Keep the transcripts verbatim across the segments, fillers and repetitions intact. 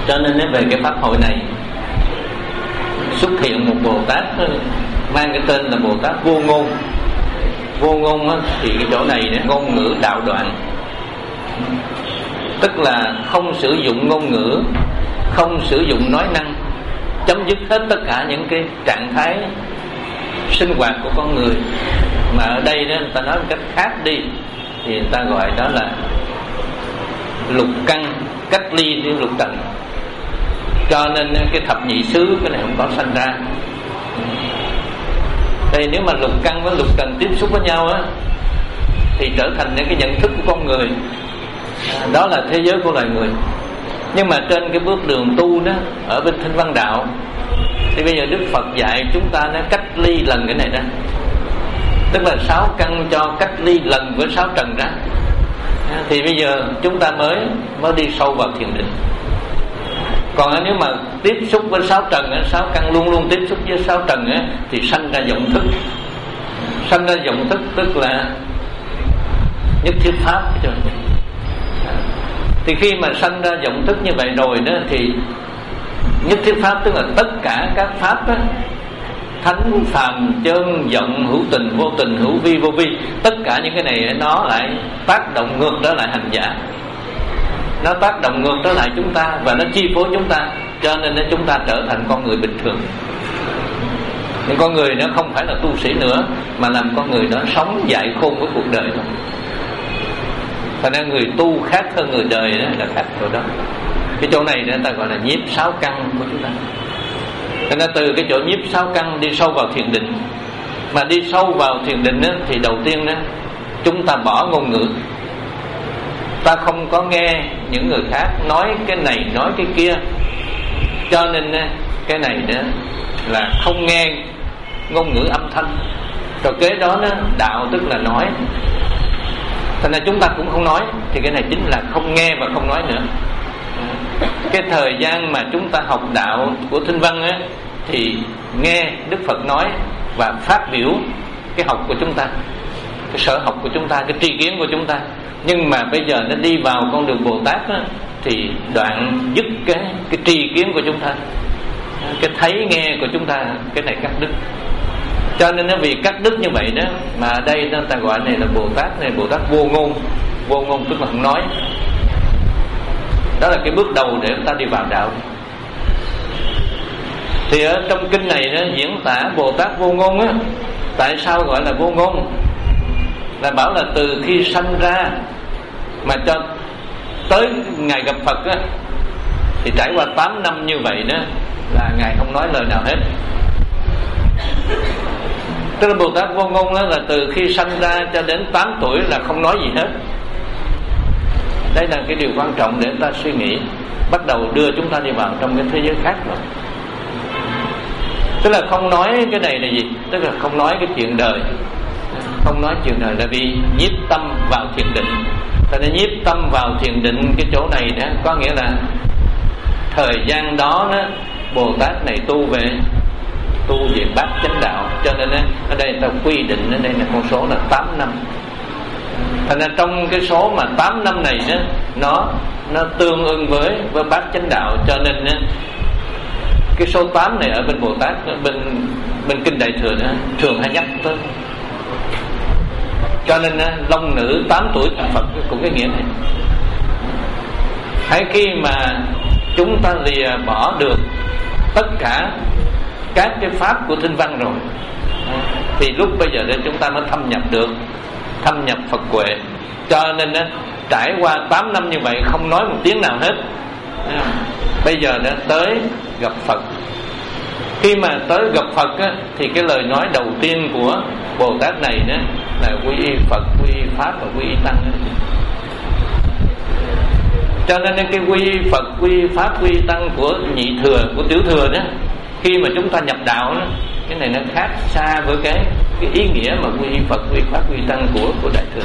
Cho nên về cái pháp hội này xuất hiện một Bồ Tát mang cái tên là Bồ Tát Vô Ngôn. Vô ngôn á, thì cái chỗ này nè, ngôn ngữ đạo đoạn, tức là không sử dụng ngôn ngữ, không sử dụng nói năng, chấm dứt hết tất cả những cái trạng thái sinh hoạt của con người. Mà ở đây đó, người ta nói một cách khác đi thì người ta gọi đó là lục căn cách ly với lục trần. Cho nên cái thập nhị xứ cái này không có sanh ra. Đây nếu mà lục căn với lục trần tiếp xúc với nhau á, thì trở thành những cái nhận thức của con người, đó là thế giới của loài người. Nhưng mà trên cái bước đường tu đó, ở bên Thanh Văn Đạo, thì bây giờ Đức Phật dạy chúng ta nó cách ly lần cái này ra, tức là sáu căn cho cách ly lần với sáu trần ra. Thì bây giờ chúng ta mới mới đi sâu vào thiền định. Còn nếu mà tiếp xúc với sáu trần, sáu căn luôn luôn tiếp xúc với sáu trần ấy, thì sanh ra vọng thức. Sanh ra vọng thức tức là nhất thiết pháp. Thì khi mà sanh ra vọng thức như vậy rồi đó, thì nhất thiết pháp tức là tất cả các pháp đó, thánh, phàm, chân, vọng, hữu tình, vô tình, hữu vi, vô vi, tất cả những cái này nó lại tác động ngược trở lại hành giả. Nó tác động ngược trở lại chúng ta và nó chi phối chúng ta, cho nên chúng ta trở thành con người bình thường. Nhưng con người nó không phải là tu sĩ nữa, mà làm con người đó sống dại khôn với cuộc đời thôi. Thành ra người tu khác hơn người đời đó là khác chỗ đó. Cái chỗ này người ta gọi là nhiếp sáu căn của chúng ta. Thành ra từ cái chỗ nhiếp sáu căn đi sâu vào thiền định. Mà đi sâu vào thiền định đó, thì đầu tiên đó, chúng ta bỏ ngôn ngữ. Ta không có nghe những người khác nói cái này nói cái kia. Cho nên cái này đó là không nghe ngôn ngữ âm thanh. Rồi kế đó, đó đạo tức là nói. Thành ra chúng ta cũng không nói. Thì cái này chính là không nghe và không nói nữa. Cái thời gian mà chúng ta học đạo của Thanh Văn á, thì nghe Đức Phật nói và phát biểu cái học của chúng ta, cái sở học của chúng ta, cái tri kiến của chúng ta. Nhưng mà bây giờ nó đi vào con đường Bồ Tát á, thì đoạn dứt cái cái tri kiến của chúng ta, cái thấy nghe của chúng ta, cái này cắt đứt. Cho nên nó vì cắt đứt như vậy đó, mà ở đây nó ta gọi này là Bồ Tát này, Bồ Tát vô ngôn. Vô ngôn tức là không nói. Đó là cái bước đầu để chúng ta đi vào đạo. Thì ở trong kinh này nó diễn tả Bồ Tát vô ngôn á. Tại sao gọi là vô ngôn? Là bảo là từ khi sanh ra mà cho tới ngày gặp Phật á, thì trải qua tám năm như vậy đó, là Ngài không nói lời nào hết. Tức là Bồ Tát vô ngôn đó là từ khi sanh ra cho đến tám tuổi là không nói gì hết. Đây là cái điều quan trọng để chúng ta suy nghĩ. Bắt đầu đưa chúng ta đi vào trong cái thế giới khác rồi. Tức là không nói cái này là gì? Tức là không nói cái chuyện đời. Không nói chuyện đời là vì nhiếp tâm vào thiền định. Tại nên nhiếp tâm vào thiền định cái chỗ này đó, có nghĩa là thời gian đó, đó Bồ Tát này tu về tu về bát chánh đạo. Cho nên đó, ở đây ta quy định ở đây là con số là tám năm. Thành ra trong cái số mà tám năm này đó, nó nó tương ưng với với bát chánh đạo. Cho nên đó, cái số tám này ở bên Bồ Tát, bên bên kinh Đại Thừa đó, thường hay nhắc tới. Cho nên đó, long nữ tám tuổi thành Phật cũng cái nghĩa này. Hay khi mà chúng ta lìa bỏ được tất cả các cái pháp của Thanh Văn rồi, thì lúc bây giờ đây chúng ta mới thâm nhập được, thâm nhập Phật huệ. Cho nên đó, trải qua tám năm như vậy không nói một tiếng nào hết. Bây giờ đã tới gặp Phật. Khi mà tới gặp Phật á, thì cái lời nói đầu tiên của Bồ Tát này đó là quy y Phật, quy y Pháp và quy y Tăng. Cho nên cái quy y Phật, quy y Pháp, quy y Tăng của nhị thừa, của tiểu thừa đó, khi mà chúng ta nhập đạo đó, cái này nó khác xa với cái cái ý nghĩa mà quy y Phật, quy y Pháp, quy y Tăng của của Đại Thừa.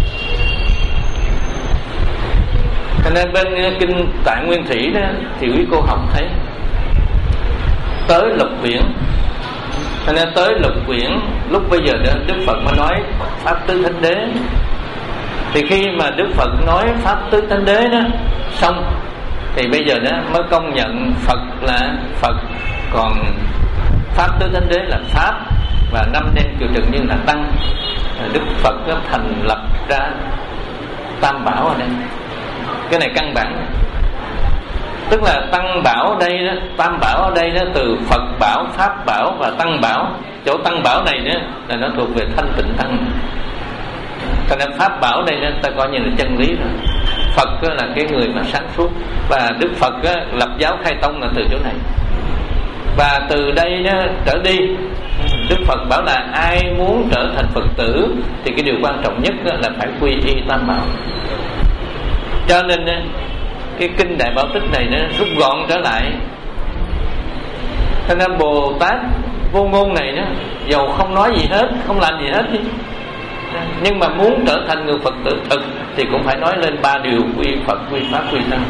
Cho nên bên kinh Tạng Nguyên Thủy đó thì quý cô học thấy tới Lục Quyển. Cho nên tới Lục Quyển lúc bây giờ đó, Đức Phật mới nói Pháp Tứ Thánh Đế. Thì khi mà Đức Phật nói Pháp Tứ Thánh Đế đó xong, thì bây giờ đó mới công nhận Phật là Phật, còn Pháp Tứ Thánh Đế là Pháp, và năm đen kiều trần nhân là Tăng. Đức Phật nó thành lập ra Tam Bảo ở đây. Cái này căn bản, tức là Tăng Bảo ở đây đó, Tam Bảo ở đây đó, từ Phật Bảo, Pháp Bảo và Tăng Bảo. Chỗ Tăng Bảo này đó là nó thuộc về thanh tịnh tăng. Cho nên Pháp Bảo đây đó, ta coi như là chân lý rồi. Phật đó là cái người mà sáng suốt, và Đức Phật đó, lập giáo khai tông là từ chỗ này. Và từ đây đó, trở đi, Đức Phật bảo là ai muốn trở thành Phật tử thì cái điều quan trọng nhất đó là phải quy y Tam Bảo. Cho nên đó, cái kinh Đại Bảo Tích này nó rút gọn trở lại. Cho nên Bồ Tát Vô Ngôn này đó, dầu không nói gì hết, không làm gì hết, nhưng mà muốn trở thành người Phật tử thực thì cũng phải nói lên ba điều: quy Phật, quy Pháp, quy Tăng.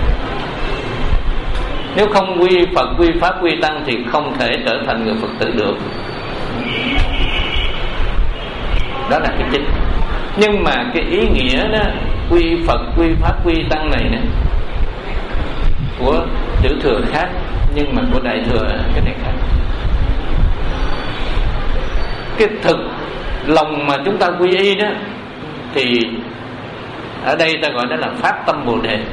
Nếu không quy Phật, quy Pháp, quy Tăng thì không thể trở thành người Phật tử được. Đó là cái chính. Nhưng mà cái ý nghĩa đó, quy Phật, quy Pháp, quy Tăng này nè, của Tiểu Thừa khác, nhưng mà của Đại Thừa cái này khác. Cái thực lòng mà chúng ta quy y đó thì ở đây ta gọi đó là phát tâm Bồ Đề.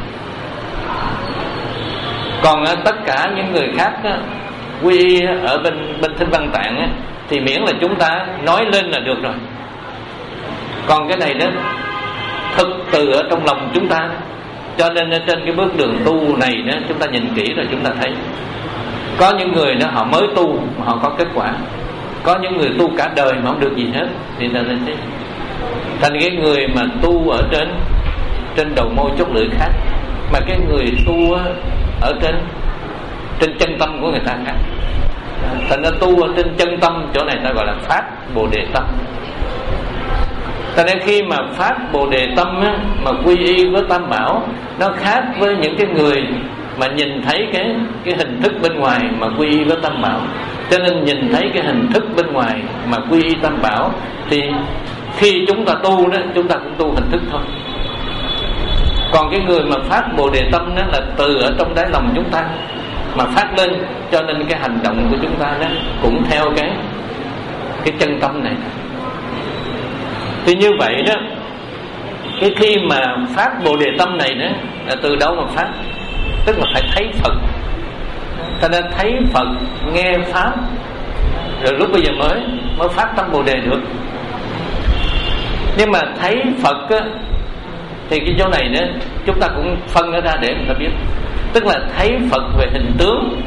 Còn tất cả những người khác đó, quy y ở bên bên Thích Văn Tạng á, thì miễn là chúng ta nói lên là được rồi. Còn cái này đó thực từ ở trong lòng chúng ta. Cho nên trên cái bước đường tu này đó, chúng ta nhìn kỹ rồi chúng ta thấy có những người đó họ mới tu mà họ có kết quả, có những người tu cả đời mà không được gì hết. Thì ta thấy thành cái người mà tu ở trên trên đầu môi chóp lưỡi khác, mà cái người tu ở trên trên chân tâm của người ta khác. Thành ra tu ở trên chân tâm, chỗ này ta gọi là phát Bồ Đề tâm. Cho nên khi mà phát Bồ Đề tâm á, mà quy y với Tam Bảo, nó khác với những cái người mà nhìn thấy cái cái hình thức bên ngoài mà quy y với Tam Bảo. Cho nên nhìn thấy cái hình thức bên ngoài mà quy y Tam Bảo, thì khi chúng ta tu đó, chúng ta cũng tu hình thức thôi. Còn cái người mà phát Bồ Đề tâm đó là từ ở trong đáy lòng chúng ta mà phát lên, cho nên cái hành động của chúng ta đó cũng theo cái cái chân tâm này. Thì như vậy đó, cái khi mà phát Bồ Đề tâm này đó là từ đâu mà phát? Tức là phải thấy Phật. Cho nên thấy Phật, nghe Pháp, rồi lúc bây giờ mới mới phát tâm Bồ Đề được. Nhưng mà thấy Phật á, thì cái chỗ này nữa chúng ta cũng phân nó ra để người ta biết. Tức là thấy Phật về hình tướng,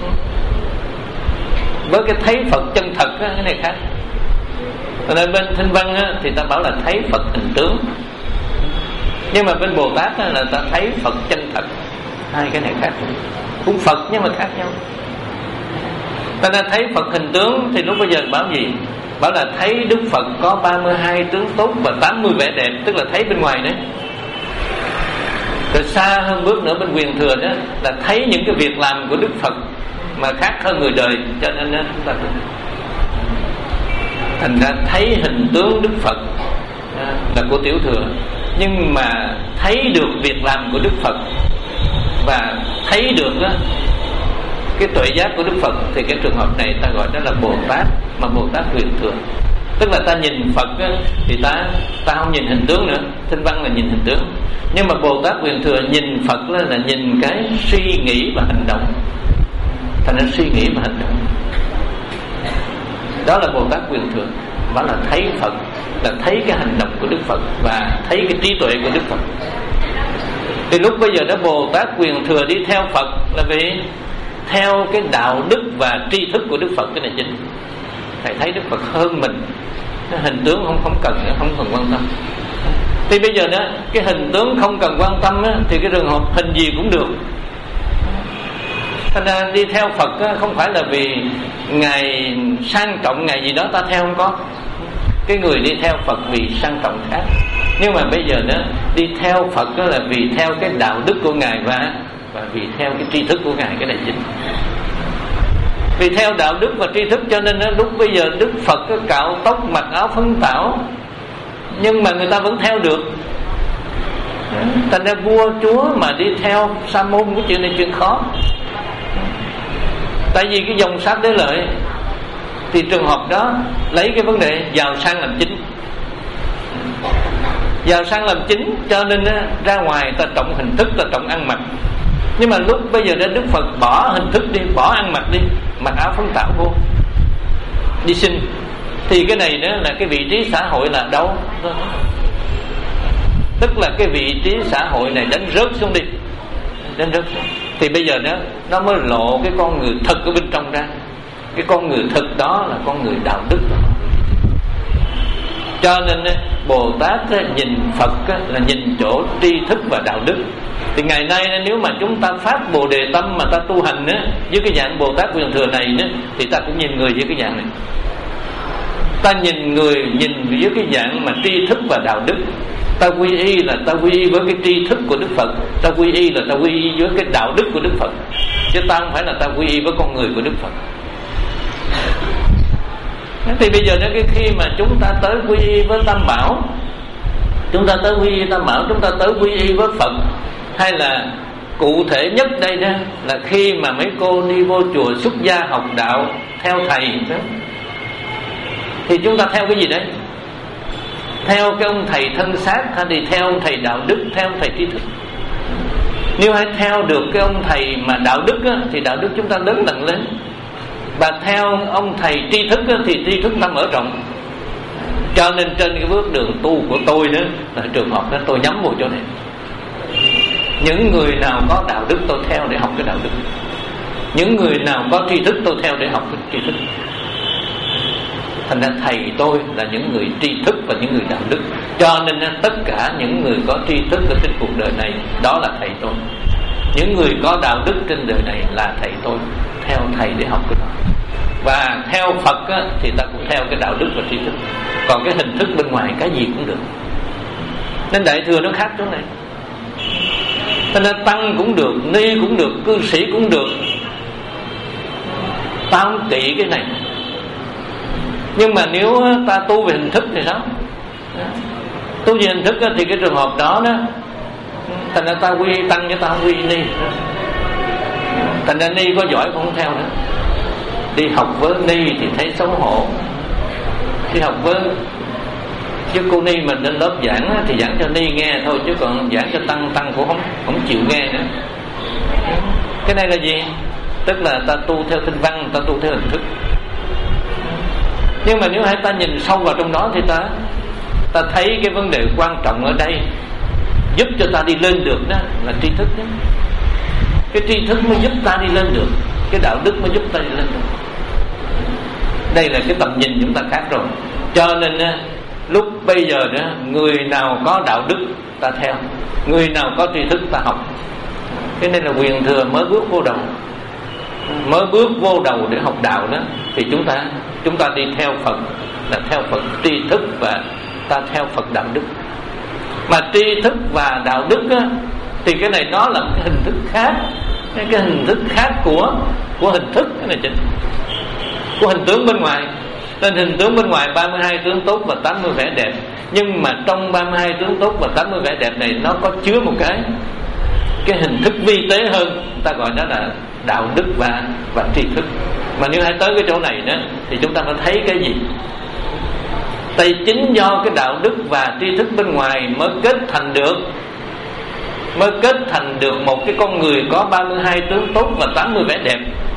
với cái thấy Phật chân thật á, cái này khác. Cho nên bên Thanh Văn á, thì ta bảo là thấy Phật hình tướng, nhưng mà bên Bồ Tát á, là ta thấy Phật chân thật. Hai cái này khác, cũng Phật nhưng mà khác nhau. Ta nên thấy Phật hình tướng thì lúc bây giờ bảo gì? Bảo là thấy Đức Phật có ba mươi hai tướng tốt và tám mươi vẻ đẹp, tức là thấy bên ngoài đấy. Rồi xa hơn bước nữa bên Quyền Thừa đó là thấy những cái việc làm của Đức Phật mà khác hơn người đời. Cho nên đó, chúng ta thành ra thấy hình tướng Đức Phật là của Tiểu Thừa, nhưng mà thấy được việc làm của Đức Phật và thấy được đó, cái tuệ giác của Đức Phật, thì cái trường hợp này ta gọi đó là Bồ Tát, mà Bồ Tát Quyền Thừa. Tức là ta nhìn Phật á, thì ta ta không nhìn hình tướng nữa. Thanh Văn là nhìn hình tướng, nhưng mà Bồ Tát Quyền Thừa nhìn Phật là, là nhìn cái suy nghĩ và hành động. Thành ra suy nghĩ và hành động, đó là Bồ Tát Quyền Thừa. Đó là thấy Phật, là thấy cái hành động của Đức Phật và thấy cái trí tuệ của Đức Phật. Thì lúc bây giờ đó Bồ Tát Quyền Thừa đi theo Phật là vì theo cái đạo đức và tri thức của Đức Phật, cái này chính. Thầy thấy Đức Phật hơn mình, cái hình tướng không không cần nữa, không cần quan tâm. Thì bây giờ đó cái hình tướng không cần quan tâm á, thì cái trường hợp hình gì cũng được. Thành ra đi theo Phật á, không phải là vì Ngài sang trọng Ngài gì đó ta theo, không có. Cái người đi theo Phật vì sang trọng khác, nhưng mà bây giờ đó đi theo Phật đó là vì theo cái đạo đức của Ngài và và vì theo cái tri thức của Ngài, cái này chính. Vì theo đạo đức và tri thức cho nên đó, lúc bây giờ Đức Phật có cạo tóc, mặc áo phấn tảo, nhưng mà người ta vẫn theo được. Thành ra vua chúa mà đi theo sa môn, cái chuyện này chuyện khó. Tại vì cái dòng sát đế lợi thì trường hợp đó lấy cái vấn đề giàu sang làm chính, giàu sang làm chính, cho nên ra ngoài ta trọng hình thức, ta trọng ăn mặc. Nhưng mà lúc bây giờ đến Đức Phật bỏ hình thức đi, bỏ ăn mặc đi, mặc áo phấn tảo vô đi sinh, thì cái này đó là cái vị trí xã hội là đâu? Tức là cái vị trí xã hội này đánh rớt xuống đi, đánh rớt xuống. Thì bây giờ đó nó mới lộ cái con người thực ở bên trong ra. Cái con người thực đó là con người đạo đức. Cho nên Bồ Tát nhìn Phật là nhìn chỗ tri thức và đạo đức. Thì ngày nay nếu mà chúng ta phát Bồ Đề tâm mà ta tu hành á, với cái dạng Bồ Tát Quyền Thừa này á, thì ta cũng nhìn người với cái dạng này. Ta nhìn người nhìn với cái dạng mà tri thức và đạo đức. Ta quy y là ta quy y với cái tri thức của Đức Phật, ta quy y là ta quy y với cái đạo đức của Đức Phật, chứ ta không phải là ta quy y với con người của Đức Phật. Thì bây giờ cái khi mà chúng ta tới quy y với Tam Bảo, chúng ta tới quy y Tam Bảo, chúng ta tới quy y với Phật, hay là cụ thể nhất đây đó là khi mà mấy cô đi vô chùa xuất gia học đạo theo thầy đó, thì chúng ta theo cái gì đấy? Theo cái ông thầy thân xác hay thì theo ông thầy đạo đức, theo ông thầy tri thức? Nếu hãy theo được cái ông thầy mà đạo đức á, thì đạo đức chúng ta lớn dần lên. Và theo ông thầy tri thức á, thì tri thức ta mở rộng. Cho nên trên cái bước đường tu của tôi đó là trường hợp đó tôi nhắm vào chỗ này. Những người nào có đạo đức tôi theo để học cái đạo đức, những người nào có tri thức tôi theo để học cái tri thức. Thành ra thầy tôi là những người tri thức và những người đạo đức. Cho nên tất cả những người có tri thức ở trên cuộc đời này đó là thầy tôi. Những người có đạo đức trên đời này là thầy tôi, theo thầy để học cái đó. Và theo Phật á, thì ta cũng theo cái đạo đức và tri thức. Còn cái hình thức bên ngoài cái gì cũng được. Nên Đại Thừa nó khác chỗ này. Cho nên tăng cũng được, ni cũng được, cư sĩ cũng được. Ta không kỵ cái này. Nhưng mà nếu ta tu về hình thức thì sao? Tu về hình thức thì cái trường hợp đó đó, thành ra ta quy tăng với ta không quy ni. Thành ra ni có giỏi cũng không theo nữa. Đi học với ni thì thấy xấu hổ. Đi học với chứ cô ni mình lên lớp giảng thì giảng cho ni nghe thôi, chứ còn giảng cho tăng, tăng cũng không, không chịu nghe nữa. Cái này là gì? Tức là ta tu theo tinh văn, ta tu theo hình thức. Nhưng mà nếu hãy ta nhìn sâu vào trong đó thì ta ta thấy cái vấn đề quan trọng ở đây giúp cho ta đi lên được đó là tri thức đó. Cái tri thức mới giúp ta đi lên được, cái đạo đức mới giúp ta đi lên được. Đây là cái tầm nhìn chúng ta khác rồi. Cho nên lúc bây giờ đó, người nào có đạo đức ta theo, người nào có tri thức ta học. Cái này là Quyền Thừa mới bước vô đầu, mới bước vô đầu để học đạo đó, thì chúng ta chúng ta đi theo Phật là theo Phật tri thức và ta theo Phật đạo đức. Mà tri thức và đạo đức á, thì cái này nó là cái hình thức khác, cái, cái hình thức khác của của hình thức, cái này chính của hình tướng bên ngoài. Nên hình tướng bên ngoài ba mươi hai tướng tốt và tám mươi vẻ đẹp. Nhưng mà trong ba mươi hai tướng tốt và tám mươi vẻ đẹp này nó có chứa một cái cái hình thức vi tế hơn, ta gọi đó là đạo đức và và tri thức. Mà nếu hãy tới cái chỗ này đó thì chúng ta phải thấy cái gì? Tại chính do cái đạo đức và tri thức bên ngoài mới kết thành được mới kết thành được một cái con người có ba mươi hai tướng tốt và tám mươi vẻ đẹp.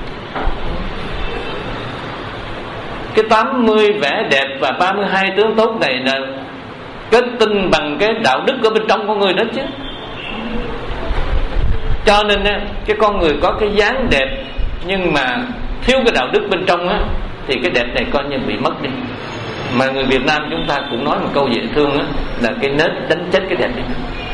Cái tám mươi vẻ đẹp và ba mươi hai tướng tốt này là kết tinh bằng cái đạo đức ở bên trong con người đó chứ. Cho nên cái con người có cái dáng đẹp nhưng mà thiếu cái đạo đức bên trong á, thì cái đẹp này coi như bị mất đi. Mà người Việt Nam chúng ta cũng nói một câu dễ thương á, là cái nết đánh chết cái đẹp đi.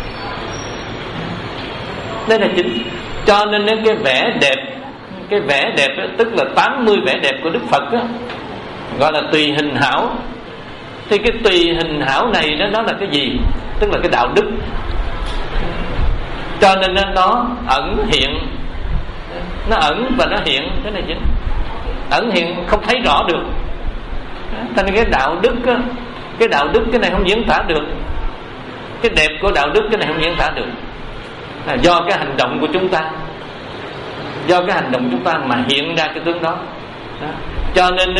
Đây là chính. Cho nên cái vẻ đẹp, cái vẻ đẹp á, tức là tám mươi vẻ đẹp của Đức Phật á, gọi là tùy hình hảo. Thì cái tùy hình hảo này đó, nó là cái gì? Tức là cái đạo đức. Cho nên nó ẩn hiện, nó ẩn và nó hiện, cái này chính. Ẩn hiện không thấy rõ được. Thành cái đạo đức á, cái đạo đức cái này không diễn tả được. Cái đẹp của đạo đức cái này không diễn tả được, là do cái hành động của chúng ta, do cái hành động chúng ta mà hiện ra cái tướng đó, đó. Cho nên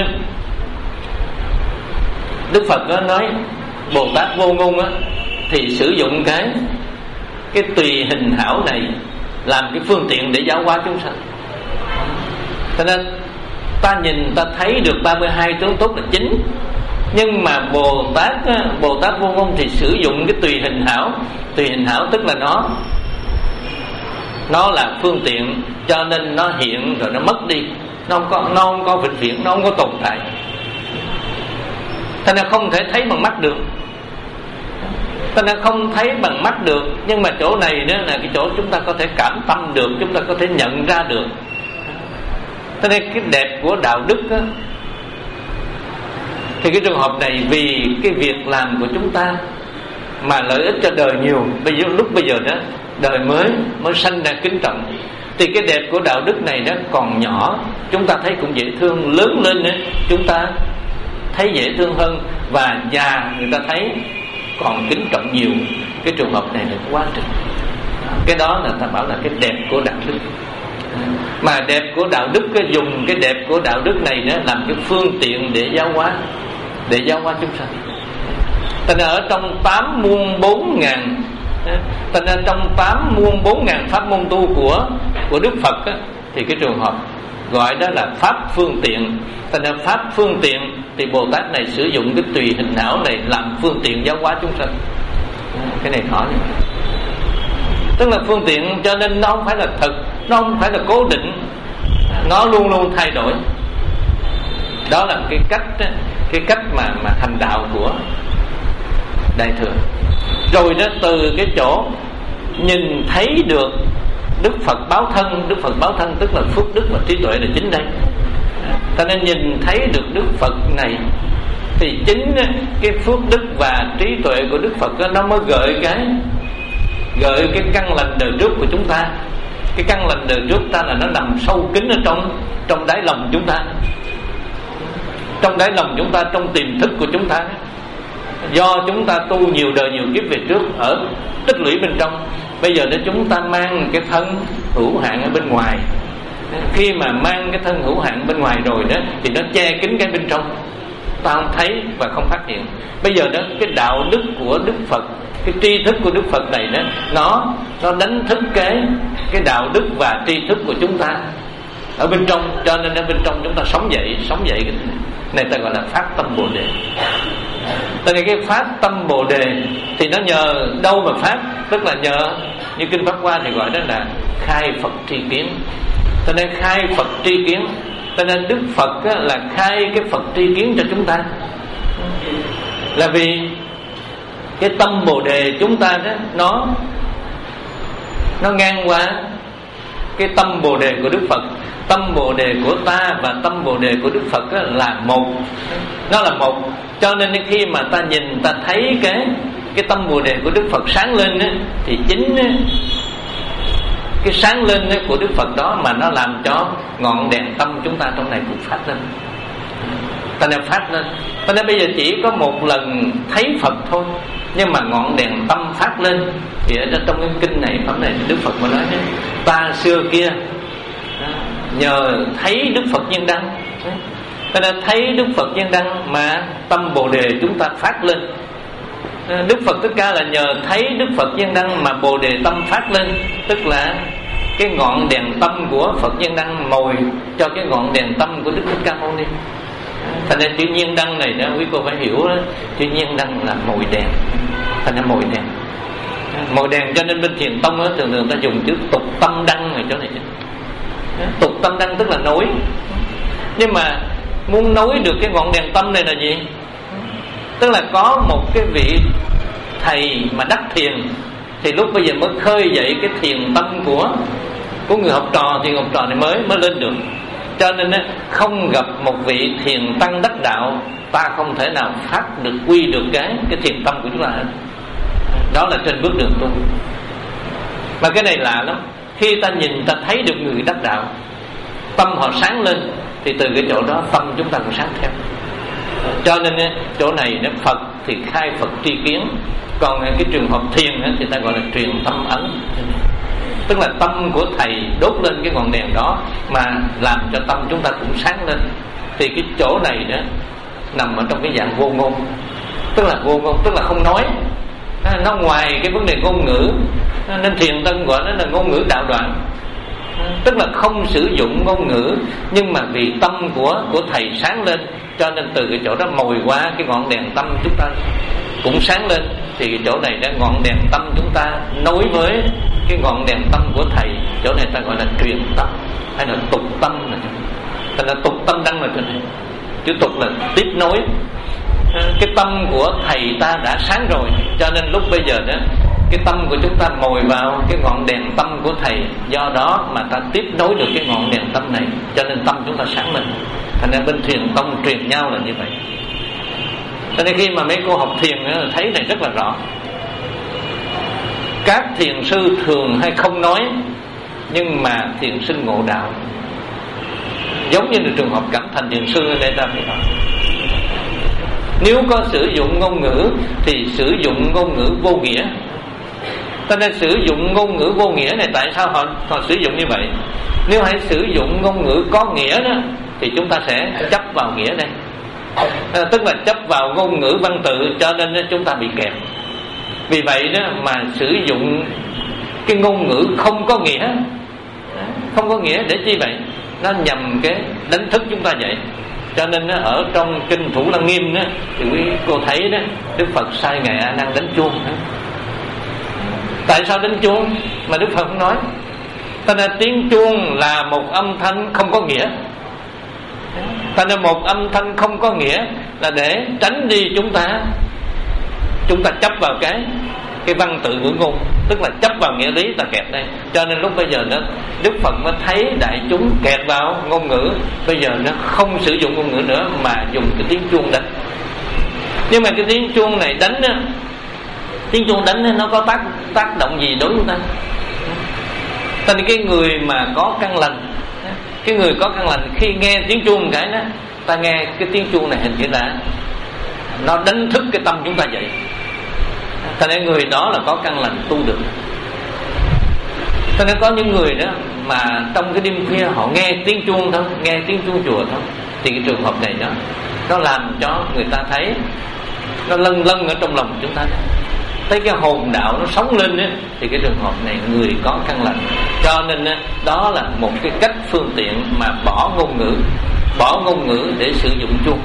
Đức Phật đó nói Bồ Tát Vô Ngôn á, thì sử dụng cái cái tùy hình hảo này làm cái phương tiện để giáo hóa chúng sanh. Cho nên ta nhìn ta thấy được ba mươi hai tướng tốt là chính, nhưng mà Bồ Tát Bồ Tát Vô Ngôn thì sử dụng cái tùy hình hảo. Tùy hình hảo tức là nó nó là phương tiện, cho nên nó hiện rồi nó mất đi, nó không có nó không có vĩnh viễn, nó không có tồn tại, cho nên không thể thấy bằng mắt được. Cho nên không thấy bằng mắt được, nhưng mà chỗ này đó là cái chỗ chúng ta có thể cảm tâm được, chúng ta có thể nhận ra được. Cho nên cái đẹp của đạo đức đó, thì cái trường hợp này vì cái việc làm của chúng ta mà lợi ích cho đời nhiều. Bây giờ lúc bây giờ đó đời mới mới sanh ra kính trọng, thì cái đẹp của đạo đức này đó còn nhỏ, chúng ta thấy cũng dễ thương, lớn lên đó, chúng ta thấy dễ thương hơn, và già người ta thấy còn kính trọng nhiều. Cái trường hợp này là quá trình. Cái đó là ta bảo là cái đẹp của đạo đức. Mà đẹp của đạo đức cái dùng cái đẹp của đạo đức này đó làm cái phương tiện để giáo hóa, để giáo hóa chúng sanh. Thành ra ở trong tám muôn bốn ngàn, thành ra trong tám muôn bốn ngàn pháp môn tu của của Đức Phật á, thì cái trường hợp gọi đó là pháp phương tiện. Thành ra pháp phương tiện thì Bồ Tát này sử dụng cái tùy hình hảo này làm phương tiện giáo hóa chúng sanh. Cái này khó này. Tức là phương tiện, cho nên nó không phải là thật, nó không phải là cố định, nó luôn luôn thay đổi. Đó là cái cách cái cách mà mà hành đạo của Đại Thừa. Rồi đó từ cái chỗ nhìn thấy được Đức Phật báo thân, Đức Phật báo thân tức là phước đức và trí tuệ là chính đây. Ta nên nhìn thấy được Đức Phật này thì chính cái phước đức và trí tuệ của Đức Phật đó, nó mới gợi cái gợi cái căn lành đời trước của chúng ta. Cái căn lành đời trước ta là nó nằm sâu kín ở trong trong đáy lòng chúng ta, trong đáy lòng chúng ta, trong tiềm thức của chúng ta. Do chúng ta tu nhiều đời nhiều kiếp về trước ở tích lũy bên trong, bây giờ nếu chúng ta mang cái thân hữu hạn ở bên ngoài, khi mà mang cái thân hữu hạn bên ngoài rồi đó thì nó che kín cái bên trong, ta không thấy và không phát hiện. Bây giờ đó cái đạo đức của Đức Phật, cái tri thức của Đức Phật này đó, nó nó đánh thức cái cái đạo đức và tri thức của chúng ta ở bên trong, cho nên ở bên trong chúng ta sống dậy, sống dậy cái này ta gọi là phát tâm Bồ Đề. Tại vì cái phát tâm Bồ Đề thì nó nhờ đâu mà phát, tức là nhờ như kinh Pháp Hoa thì gọi đó là khai Phật tri kiến. Cho nên khai Phật tri kiến, cho nên Đức Phật á, là khai cái Phật tri kiến cho chúng ta, là vì cái tâm Bồ Đề chúng ta đó nó nó ngang qua cái tâm Bồ Đề của Đức Phật. Tâm Bồ Đề của ta và tâm Bồ Đề của Đức Phật á, là một, nó là một. Cho nên khi mà ta nhìn ta thấy cái cái tâm Bồ Đề của Đức Phật sáng lên á, thì chính á, cái sáng lên của Đức Phật đó mà nó làm cho ngọn đèn tâm chúng ta trong này cũng phát lên. Ta nên phát lên. Ta nên bây giờ chỉ có một lần thấy Phật thôi, nhưng mà ngọn đèn tâm phát lên. Thì ở trong cái kinh này, phẩm này Đức Phật mà nói đấy, ta xưa kia nhờ thấy Đức Phật Nhân Đăng, ta nên thấy Đức Phật Nhân Đăng mà tâm Bồ Đề chúng ta phát lên. Đức Phật Thích Ca là nhờ thấy Đức Phật Nhân Đăng mà Bồ Đề tâm phát lên, tức là cái ngọn đèn tâm của Phật Nhân Đăng mồi cho cái ngọn đèn tâm của Đức Thích Ca Mâu Ni. Thành ra chữ Nhiên Đăng này đó quý cô phải hiểu đó, chữ Nhiên Đăng là mồi đèn, thành ra mồi đèn, mồi đèn. Cho nên bên Thiền Tông đó, thường thường ta dùng chữ tục tâm đăng ở chỗ này. Tục tâm đăng tức là nối, nhưng mà muốn nối được cái ngọn đèn tâm này là gì? Tức là có một cái vị thầy mà đắc thiền, thì lúc bây giờ mới khơi dậy cái thiền tâm của của người học trò, thì học trò này mới mới lên được. Cho nên không gặp một vị thiền tăng đắc đạo, ta không thể nào phát được quy được cái cái thiền tâm của chúng ta. Đó là trên bước đường tu. Mà cái này lạ lắm, khi ta nhìn ta thấy được người đắc đạo, tâm họ sáng lên, thì từ cái chỗ đó tâm chúng ta cũng sáng theo. Cho nên chỗ này nó Phật thì khai Phật tri kiến, còn cái trường hợp thiền thì ta gọi là truyền tâm ấn, tức là tâm của thầy đốt lên cái ngọn đèn đó mà làm cho tâm chúng ta cũng sáng lên. Thì cái chỗ này đó nằm ở trong cái dạng vô ngôn, tức là vô ngôn tức là không nói, nó ngoài cái vấn đề ngôn ngữ, nên thiền tân gọi nó là ngôn ngữ đạo đoạn, tức là không sử dụng ngôn ngữ, nhưng mà vì tâm của của thầy sáng lên, cho nên từ cái chỗ đó mồi qua cái ngọn đèn tâm chúng ta cũng sáng lên. Thì cái chỗ này đó ngọn đèn tâm chúng ta nối với cái ngọn đèn tâm của thầy, chỗ này ta gọi là truyền tâm hay là tục tâm, thành là tục tâm đăng là chỗ này. Chữ tục là tiếp nối, cái tâm của thầy ta đã sáng rồi, cho nên lúc bây giờ đó cái tâm của chúng ta mồi vào cái ngọn đèn tâm của thầy, do đó mà ta tiếp nối được cái ngọn đèn tâm này, cho nên tâm chúng ta sáng lên. Thành ra bên thiền tông truyền nhau là như vậy. Cho nên khi mà mấy cô học thiền thấy này rất là rõ. Các thiền sư thường hay không nói, nhưng mà thiền sinh ngộ đạo, giống như là trường hợp Cẩm Thành thiền sư ở đây ta phải nói. Nếu có sử dụng ngôn ngữ thì sử dụng ngôn ngữ vô nghĩa. Cho nên sử dụng ngôn ngữ vô nghĩa này, tại sao họ, họ sử dụng như vậy? Nếu hãy sử dụng ngôn ngữ có nghĩa đó thì chúng ta sẽ chấp vào nghĩa đây, à, tức là chấp vào ngôn ngữ văn tự, cho nên chúng ta bị kẹt. Vì vậy đó mà sử dụng cái ngôn ngữ không có nghĩa, không có nghĩa để chi vậy? Nó nhằm cái đánh thức chúng ta vậy. Cho nên ở trong kinh Thủ Lăng Nghiêm đó, thì quý cô thấy đó, Đức Phật sai ngài A Nan đánh chuông. Tại sao đánh chuông mà Đức Phật không nói? Cho nên tiếng chuông là một âm thanh không có nghĩa. Cho nên một âm thanh không có nghĩa là để tránh đi chúng ta chúng ta chấp vào cái cái văn tự ngữ ngôn, tức là chấp vào nghĩa lý, ta kẹt đây. Cho nên lúc bây giờ đó Đức Phật mới thấy đại chúng kẹt vào ngôn ngữ, bây giờ nó không sử dụng ngôn ngữ nữa mà dùng cái tiếng chuông đánh. Nhưng mà cái tiếng chuông này đánh đó, tiếng chuông đánh nó có tác tác động gì đối với ta? Cho nên cái người mà có căn lành, cái người có căn lành khi nghe tiếng chuông một cái đó, ta nghe cái tiếng chuông này hình như là nó đánh thức cái tâm chúng ta dậy. Cho nên người đó là có căn lành tu được. Cho nên có những người đó mà trong cái đêm khuya họ nghe tiếng chuông thôi, nghe tiếng chuông chùa thôi, thì cái trường hợp này đó nó làm cho người ta thấy, nó lân lân ở trong lòng chúng ta, thấy cái hồn đạo nó sống lên đó, thì cái trường hợp này người có căn lành. Cho nên đó là một cái cách phương tiện mà bỏ ngôn ngữ, bỏ ngôn ngữ để sử dụng chuông.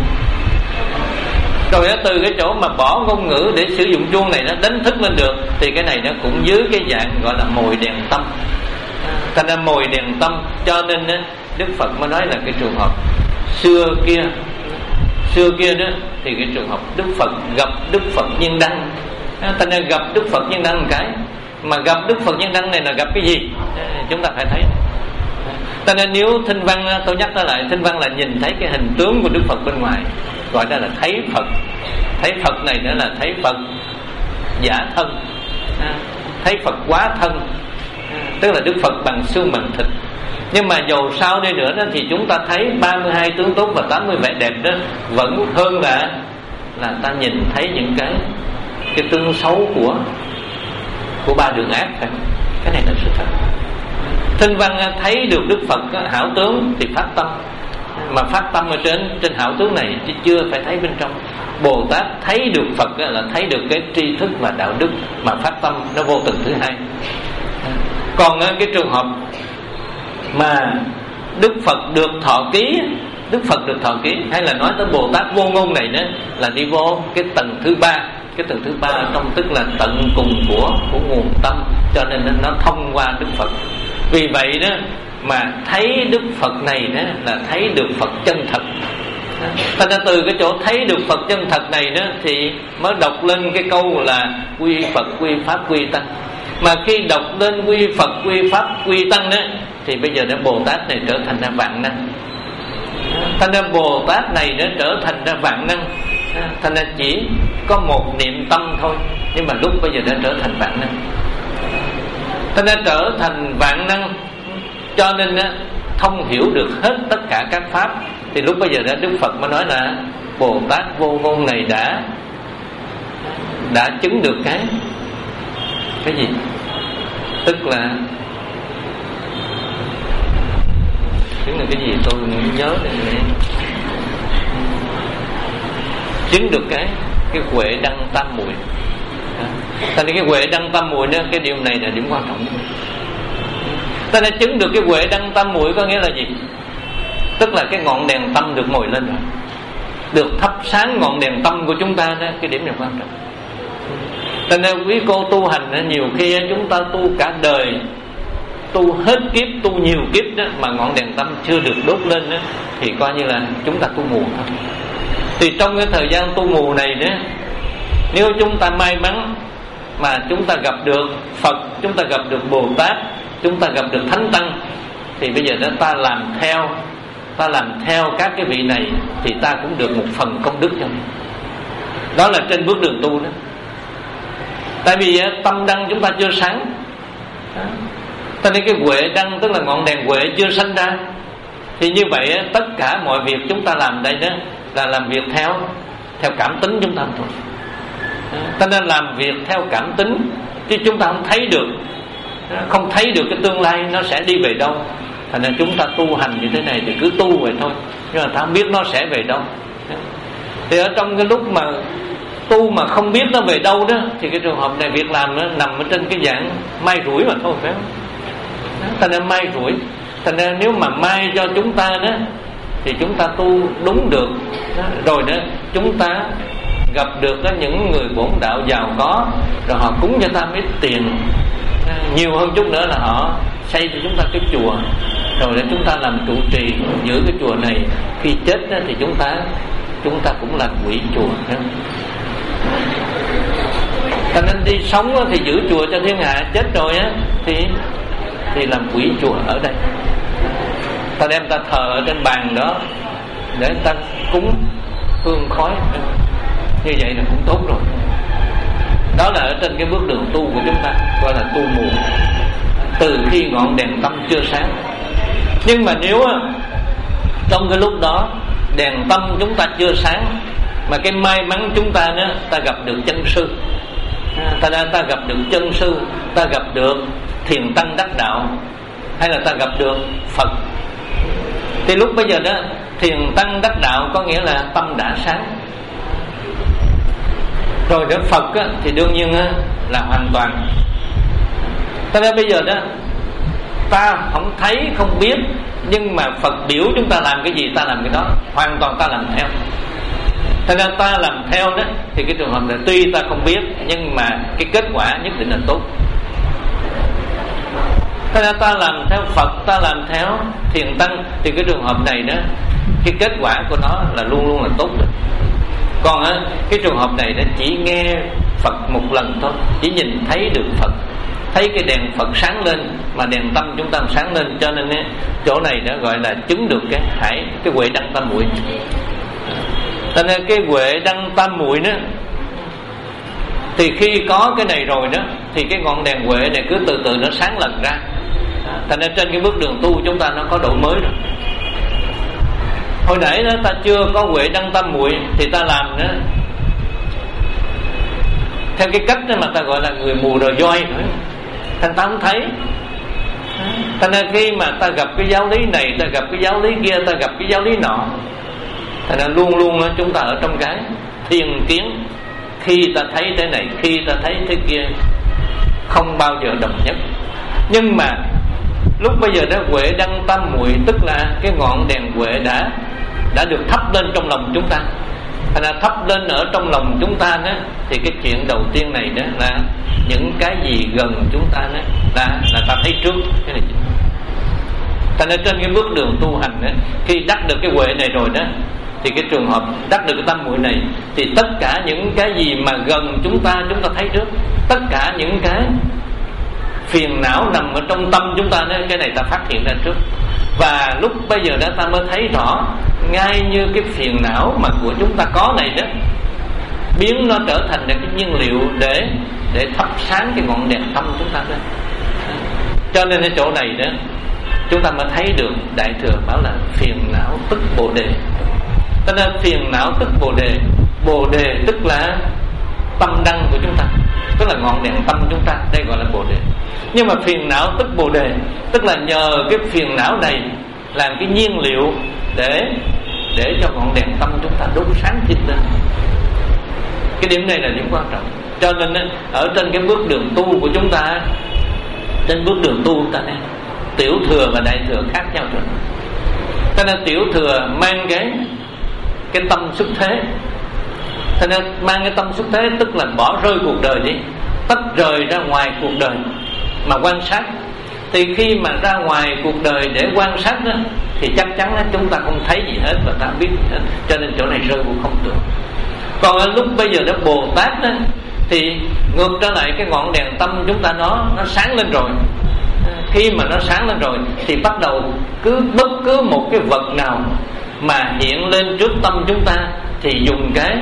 Rồi từ cái chỗ mà bỏ ngôn ngữ để sử dụng chuông này nó đánh thức lên được, thì cái này nó cũng dưới cái dạng gọi là mồi đèn tâm. Thành ra mồi đèn tâm, cho nên Đức Phật mới nói là cái trường hợp xưa kia xưa kia đó thì cái trường hợp Đức Phật gặp Đức Phật Nhiên Đăng. Thành ra gặp Đức Phật Nhiên Đăng một cái, mà gặp Đức Phật Nhiên Đăng này là gặp cái gì chúng ta phải thấy. Cho nên nếu thinh văn, tôi nhắc tới lại, thinh văn là nhìn thấy cái hình tướng của Đức Phật bên ngoài, gọi đó là thấy Phật. Thấy Phật này nữa là thấy Phật giả thân, thấy Phật quá thân, tức là Đức Phật bằng xương bằng thịt. Nhưng mà dầu sao đi nữa đó, thì chúng ta thấy ba mươi hai tướng tốt và tám mươi vẻ đẹp đó vẫn hơn là là ta nhìn thấy những cái cái tướng xấu của của ba đường ác. Cái này là sự thật. Thinh văn thấy được Đức Phật hảo tướng thì phát tâm, mà phát tâm ở trên trên hảo tướng này chứ chưa phải thấy bên trong. Bồ Tát thấy được Phật là thấy được cái tri thức và đạo đức, mà phát tâm nó vô từng thứ hai. Còn cái trường hợp mà Đức Phật được thọ ký, Đức Phật được thọ ký, hay là nói tới Bồ Tát vô ngôn này đó, là đi vô cái tầng thứ ba. Cái tầng thứ ba trong tức là tận cùng của của nguồn tâm, cho nên nó thông qua Đức Phật. Vì vậy đó mà thấy Đức Phật này đó là thấy được Phật chân thật. Thành ra từ cái chỗ thấy được Phật chân thật này đó thì mới đọc lên cái câu là quy Phật, quy Pháp, quy Tăng. Mà khi đọc lên quy Phật, quy Pháp, quy Tăng đó, thì bây giờ đó Bồ Tát này trở thành ra vạn năng. Thành ra Bồ Tát này nó trở thành ra vạn năng. Thành ra chỉ có một niệm tâm thôi, nhưng mà lúc bây giờ đã trở thành vạn năng. Thành ra trở thành vạn năng, cho nên thông hiểu được hết tất cả các pháp. Thì lúc bây giờ đó Đức Phật mới nói là Bồ Tát Vô Ngôn này đã đã chứng được cái cái gì? Tức là chứng được cái gì tôi nhớ đây. Chứng được cái cái huệ đăng tam muội. Ta nói cái huệ đăng tam muội đó, cái điều này là điểm quan trọng. Ta đã chứng được cái huệ đăng tam muội có nghĩa là gì? Tức là cái ngọn đèn tâm được ngồi lên rồi, được thắp sáng ngọn đèn tâm của chúng ta đó, cái điểm này quan trọng. Cho nên quý cô tu hành nhiều khi chúng ta tu cả đời, tu hết kiếp, tu nhiều kiếp đó, mà ngọn đèn tâm chưa được đốt lên đó, thì coi như là chúng ta tu mù thôi. Thì trong cái thời gian tu mù này đó, nếu chúng ta may mắn mà chúng ta gặp được Phật, chúng ta gặp được Bồ Tát, chúng ta gặp được Thánh Tăng, thì bây giờ đó ta làm theo, ta làm theo các cái vị này thì ta cũng được một phần công đức cho mình. Đó là trên bước đường tu đó. Tại vì tâm đăng chúng ta chưa sáng, cho nên cái huệ đăng tức là ngọn đèn huệ chưa sanh ra. Thì như vậy tất cả mọi việc chúng ta làm đây đó là làm việc theo theo cảm tính chúng ta thôi. Cho nên làm việc theo cảm tính, chứ chúng ta không thấy được, không thấy được cái tương lai nó sẽ đi về đâu. Thành nên chúng ta tu hành như thế này thì cứ tu vậy thôi, nhưng mà ta không biết nó sẽ về đâu. Thì ở trong cái lúc mà tu mà không biết nó về đâu đó, thì cái trường hợp này việc làm nó nằm ở trên cái dạng may rủi mà thôi, phải không? Thành nên may rủi. Thành nên nếu mà may cho chúng ta đó thì chúng ta tu đúng được đó. Rồi đó chúng ta gặp được đó, những người bổn đạo giàu có, rồi họ cúng cho ta ít tiền, nhiều hơn chút nữa là họ xây cho chúng ta cái chùa, rồi để chúng ta làm trụ trì giữ cái chùa này. Khi chết đó, thì chúng ta chúng ta cũng làm quỹ chùa. Cho nên đi sống đó, thì giữ chùa cho thiên hạ, chết rồi á thì thì làm quỹ chùa ở đây. Ta đem ta thờ ở trên bàn đó để ta cúng hương khói, như vậy là cũng tốt rồi. Đó là ở trên cái bước đường tu của chúng ta, gọi là tu mù, từ khi ngọn đèn tâm chưa sáng. Nhưng mà nếu trong cái lúc đó đèn tâm chúng ta chưa sáng, mà cái may mắn chúng ta đó, ta gặp được chân sư, ta đã ta gặp được chân sư, ta gặp được thiền tăng đắc đạo, hay là ta gặp được Phật, thì lúc bây giờ đó thiền tăng đắc đạo có nghĩa là tâm đã sáng. Rồi đến Phật á, thì đương nhiên á, là hoàn toàn. Cho nên bây giờ đó ta không thấy không biết, nhưng mà Phật biểu chúng ta làm cái gì ta làm cái đó, hoàn toàn ta làm theo. Cho nên ta làm theo đó thì cái trường hợp này tuy ta không biết, nhưng mà cái kết quả nhất định là tốt. Cho nên ta làm theo Phật, ta làm theo thiền tăng, thì cái trường hợp này đó, cái kết quả của nó là luôn luôn là tốt được. Còn á, cái trường hợp này nó chỉ nghe Phật một lần thôi, chỉ nhìn thấy được Phật, thấy cái đèn Phật sáng lên, mà đèn tâm chúng ta sáng lên. Cho nên á, chỗ này đã gọi là chứng được cái hải, cái huệ đăng tam muội. Cho nên cái huệ đăng tam muội đó, thì khi có cái này rồi đó, thì cái ngọn đèn huệ này cứ từ từ nó sáng lần ra. Thành nên trên cái bước đường tu chúng ta nó có đổi mới rồi. Hồi nãy đó ta chưa có huệ đăng tam muội thì ta làm đó theo cái cách đó mà ta gọi là người mù rờ voi, thành ta không thấy. Thành nên khi mà ta gặp cái giáo lý này, ta gặp cái giáo lý kia, ta gặp cái giáo lý nọ, thành nên luôn luôn chúng ta ở trong cái thiên kiến. Khi ta thấy thế này, khi ta thấy thế kia, không bao giờ đồng nhất. Nhưng mà lúc bây giờ đó huệ đăng tam muội, tức là cái ngọn đèn huệ đã đã được thắp lên trong lòng chúng ta. Thành ra thắp lên ở trong lòng chúng ta đó, thì cái chuyện đầu tiên này đó là những cái gì gần chúng ta đó là là ta thấy trước cái này. Thành ra trên cái bước đường tu hành đó, khi đắc được cái huệ này rồi đó, thì cái trường hợp đắc được cái tam muội này, thì tất cả những cái gì mà gần chúng ta chúng ta thấy trước, tất cả những cái phiền não nằm ở trong tâm chúng ta đó, cái này ta phát hiện ra trước. Và lúc bây giờ đó ta mới thấy rõ, ngay như cái phiền não mà của chúng ta có này đó, biến nó trở thành cái nhiên liệu để để thắp sáng cái ngọn đèn tâm chúng ta đó. Cho nên ở chỗ này đó chúng ta mới thấy được Đại Thừa bảo là phiền não tức Bồ Đề. Cho nên phiền não tức bồ đề. Bồ đề tức là tâm đăng của chúng ta, tức là ngọn đèn tâm chúng ta, đây gọi là bồ đề. Nhưng mà phiền não tức bồ đề, tức là nhờ cái phiền não này làm cái nhiên liệu để để cho ngọn đèn tâm chúng ta đốt sáng thêm lên. Cái điểm này là điểm quan trọng. Cho nên ở trên cái bước đường tu của chúng ta, trên bước đường tu ta này, tiểu thừa và đại thừa khác nhau rồi. Cho nên tiểu thừa mang cái cái tâm xuất thế, cho nên mang cái tâm xuất thế tức là bỏ rơi cuộc đời đi, tách rời ra ngoài cuộc đời mà quan sát. Thì khi mà ra ngoài cuộc đời để quan sát đó, thì chắc chắn là chúng ta không thấy gì hết và ta không biết gì hết. Cho nên chỗ này rơi vào không tưởng. Còn ở lúc bây giờ đó Bồ Tát đó, thì ngược trở lại cái ngọn đèn tâm chúng ta nó nó sáng lên rồi. Khi mà nó sáng lên rồi thì bắt đầu cứ bất cứ một cái vật nào mà hiện lên trước tâm chúng ta thì dùng cái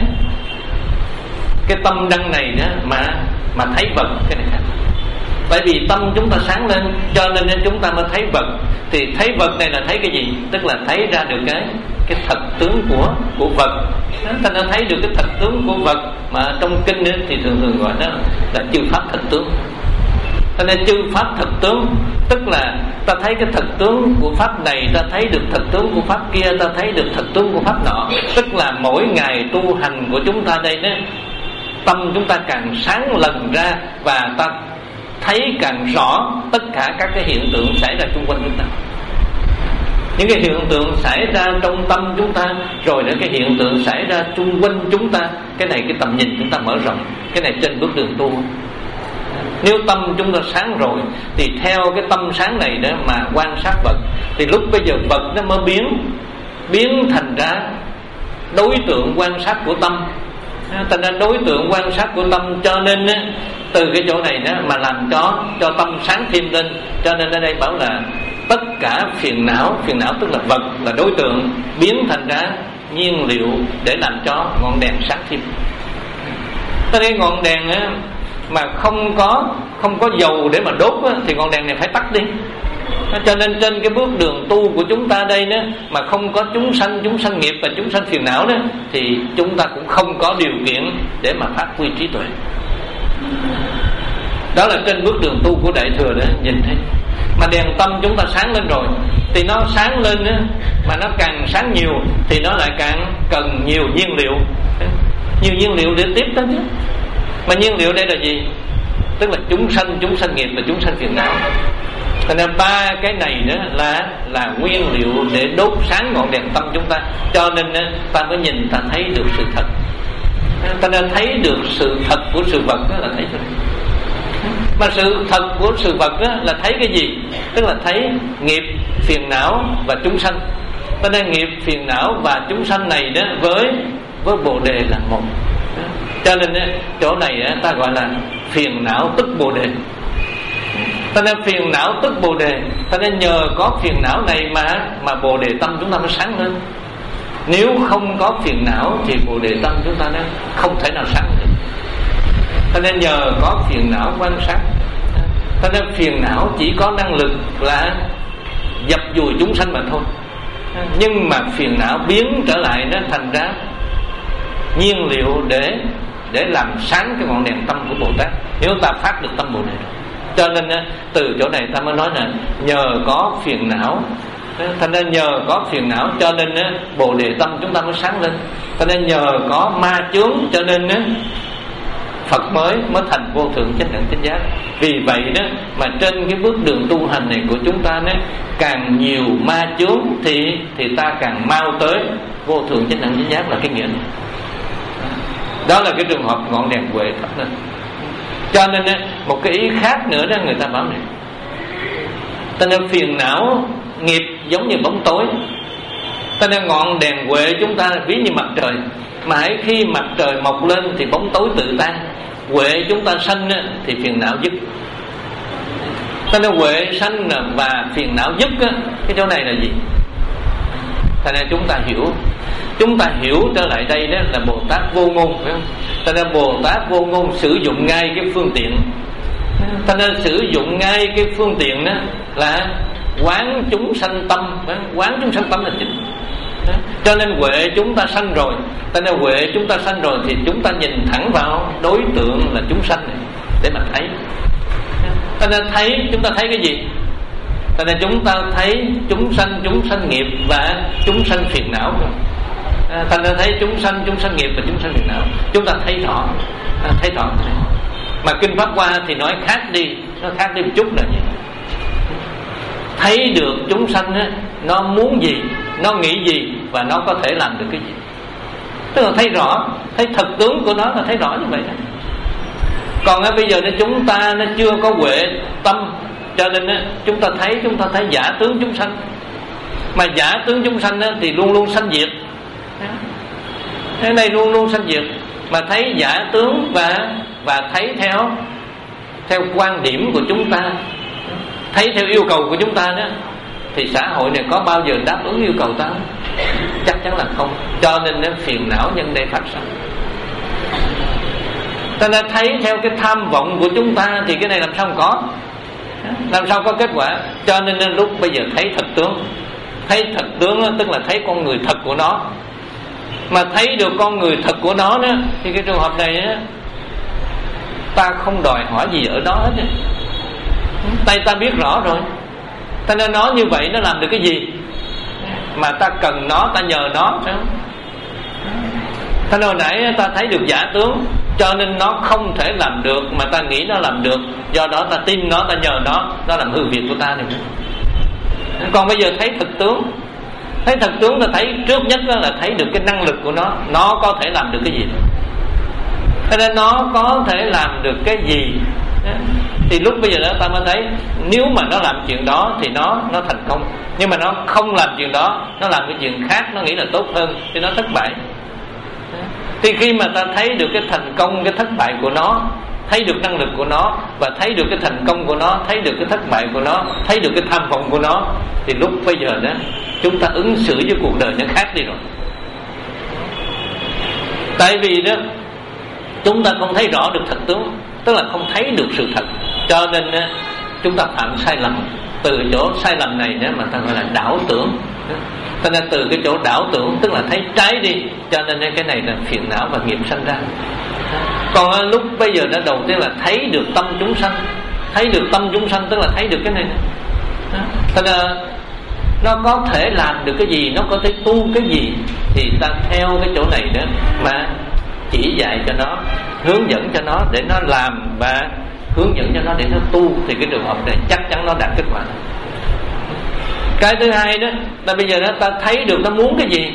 cái tâm đăng này đó mà mà thấy vật. Cái này khác. Bởi vì tâm chúng ta sáng lên cho nên chúng ta mới thấy vật. Thì thấy vật này là thấy cái gì? Tức là thấy ra được cái cái thật tướng của của vật. Ta nên thấy được cái thật tướng của vật mà trong kinh ấy, thì thường thường gọi đó là chư pháp thật tướng. Cho nên chư pháp thật tướng tức là ta thấy cái thật tướng của pháp này, ta thấy được thật tướng của pháp kia, ta thấy được thật tướng của pháp nọ. Tức là mỗi ngày tu hành của chúng ta đây đó, tâm chúng ta càng sáng lần ra và ta thấy càng rõ tất cả các cái hiện tượng xảy ra xung quanh chúng ta. Những cái hiện tượng xảy ra trong tâm chúng ta, rồi đến cái hiện tượng xảy ra xung quanh chúng ta. Cái này cái tầm nhìn chúng ta mở rộng. Cái này trên bước đường tu. Nếu tâm chúng ta sáng rồi thì theo cái tâm sáng này đó mà quan sát vật, thì lúc bây giờ vật nó mới biến biến thành ra đối tượng quan sát của tâm. Thành ra đối tượng quan sát của tâm, cho nên từ cái chỗ này đó mà làm cho cho tâm sáng thêm lên. Cho nên ở đây bảo là tất cả phiền não, phiền não tức là vật, là đối tượng, biến thành ra nhiên liệu để làm cho ngọn đèn sáng thêm. Ở đây ngọn đèn á, mà không có không có dầu để mà đốt á, thì ngọn đèn này phải tắt đi. Cho nên trên cái bước đường tu của chúng ta đây đó, mà không có chúng sanh, chúng sanh nghiệp và chúng sanh phiền não đó, thì chúng ta cũng không có điều kiện để mà phát huy trí tuệ. Đó là trên bước đường tu của đại thừa đó, nhìn thấy. Mà đèn tâm chúng ta sáng lên rồi thì nó sáng lên đó, mà nó càng sáng nhiều thì nó lại càng cần nhiều nhiên liệu, nhiều nhiên liệu để tiếp tới. Mà nhiên liệu đây là gì? Tức là chúng sanh, chúng sanh nghiệp và chúng sanh phiền não. Cho nên ba cái này đó là là nguyên liệu để đốt sáng ngọn đèn tâm chúng ta. Cho nên ta mới nhìn, ta thấy được sự thật. Ta nên thấy được sự thật của sự vật đó là thấy được. Mà sự thật của sự vật đó là thấy cái gì? Tức là thấy nghiệp, phiền não và chúng sanh. Cho nên nghiệp, phiền não và chúng sanh này đó với với bồ đề là một. Cho nên chỗ này ta gọi là phiền não tức bồ đề. Cho nên phiền não tức bồ đề. Cho nên nhờ có phiền não này mà mà bồ đề tâm chúng ta mới sáng lên. Nếu không có phiền não thì bồ đề tâm chúng ta nó không thể nào sáng được. Cho nên nhờ có phiền não quan sát. Cho nên phiền não chỉ có năng lực là dập dùi chúng sanh mà thôi. Nhưng mà phiền não biến trở lại nó thành ra nhiên liệu để để làm sáng cái ngọn đèn tâm của Bồ Tát, nếu ta phát được tâm Bồ Đề. Cho nên từ chỗ này ta mới nói là nhờ có phiền não. Thành ra nhờ có phiền não cho nên Bồ Đề tâm chúng ta mới sáng lên. Cho nên nhờ có ma chướng cho nên Phật mới mới thành vô thượng chánh đẳng chánh giác. Vì vậy đó mà trên cái bước đường tu hành này của chúng ta đó, càng nhiều ma chướng thì thì ta càng mau tới vô thượng chánh đẳng chánh giác, là cái nghĩa này. Đó là cái trường hợp ngọn đèn huệ thắp lên. Cho nên một cái ý khác nữa đó người ta bảo này, cho nên phiền não nghiệp giống như bóng tối. Cho nên ngọn đèn huệ chúng ta ví như mặt trời, mãi khi mặt trời mọc lên thì bóng tối tự tan. Huệ chúng ta sanh thì phiền não dứt. Cho nên huệ sanh và phiền não dứt, cái chỗ này là gì? Cho nên chúng ta hiểu, chúng ta hiểu trở lại đây đó là Bồ Tát vô ngôn, phải không? Cho nên Bồ Tát vô ngôn sử dụng ngay cái phương tiện. Cho nên sử dụng ngay cái phương tiện đó là quán chúng sanh tâm. Quán chúng sanh tâm là chính. Cho nên huệ chúng ta sanh rồi, cho nên huệ chúng ta sanh rồi thì chúng ta nhìn thẳng vào đối tượng là chúng sanh này để mà thấy. Cho nên thấy chúng ta thấy cái gì? Cho nên chúng ta thấy chúng sanh, chúng sanh nghiệp và chúng sanh phiền não. À, thành ra thấy chúng sanh, chúng sanh nghiệp và chúng sanh phiền não. Chúng ta thấy rõ, à, thấy rõ. Mà kinh Pháp Hoa thì nói khác đi, nó khác đi một chút là gì? Thấy được chúng sanh á, nó muốn gì, nó nghĩ gì và nó có thể làm được cái gì. Tức là thấy rõ, thấy thật tướng của nó là thấy rõ như vậy đó. Còn á, bây giờ nên chúng ta nó chưa có huệ tâm, cho nên á, chúng ta thấy chúng ta thấy giả tướng chúng sanh. Mà giả tướng chúng sanh á, thì luôn luôn sanh diệt. Cái này luôn luôn sanh diệt. Mà thấy giả tướng và và thấy theo theo quan điểm của chúng ta, thấy theo yêu cầu của chúng ta đó, thì xã hội này có bao giờ đáp ứng yêu cầu ta? Chắc chắn là không. Cho nên nó phiền não nhân đây phát sinh. Ta nên thấy theo cái tham vọng của chúng ta thì cái này làm sao không có, làm sao có kết quả. Cho nên, nên lúc bây giờ thấy thật tướng, thấy thật tướng đó, tức là thấy con người thật của nó. Mà thấy được con người thật của nó đó, thì cái trường hợp này đó, ta không đòi hỏi gì ở đó hết. Tay ta biết rõ rồi, ta nên nó như vậy nó làm được cái gì mà ta cần nó, ta nhờ nó, phải không? Ta nói hồi nãy ta thấy được giả tướng, cho nên nó không thể làm được mà ta nghĩ nó làm được, do đó ta tin nó, ta nhờ nó, nó làm hư việc của ta này. Còn bây giờ thấy thực tướng, thấy thực tướng ta thấy trước nhất là thấy được cái năng lực của nó, nó có thể làm được cái gì. Cho nên nó có thể làm được cái gì thì lúc bây giờ đó ta mới thấy, nếu mà nó làm chuyện đó thì nó nó thành công, nhưng mà nó không làm chuyện đó, nó làm cái chuyện khác, nó nghĩ là tốt hơn thì nó thất bại. Thì khi mà ta thấy được cái thành công, cái thất bại của nó, thấy được năng lực của nó và thấy được cái thành công của nó, thấy được cái thất bại của nó, thấy được cái tham vọng của nó, thì lúc bây giờ đó chúng ta ứng xử với cuộc đời nó khác đi rồi. Tại vì đó chúng ta không thấy rõ được thật tướng, tức là không thấy được sự thật, cho nên chúng ta phạm sai lầm. Từ chỗ sai lầm này đó mà ta gọi là đảo tưởng. Cho nên từ cái chỗ đảo tưởng tức là thấy trái đi, cho nên cái này là phiền não và nghiệp sanh ra. Còn lúc bây giờ nó đầu tiên là thấy được tâm chúng sanh, thấy được tâm chúng sanh tức là thấy được cái này. Cho nên nó có thể làm được cái gì, nó có thể tu cái gì, thì ta theo cái chỗ này đó mà chỉ dạy cho nó, hướng dẫn cho nó để nó làm và hướng dẫn cho nó để nó tu, thì cái trường hợp này chắc chắn nó đạt kết quả. Cái thứ hai đó là bây giờ đó ta thấy được nó muốn cái gì,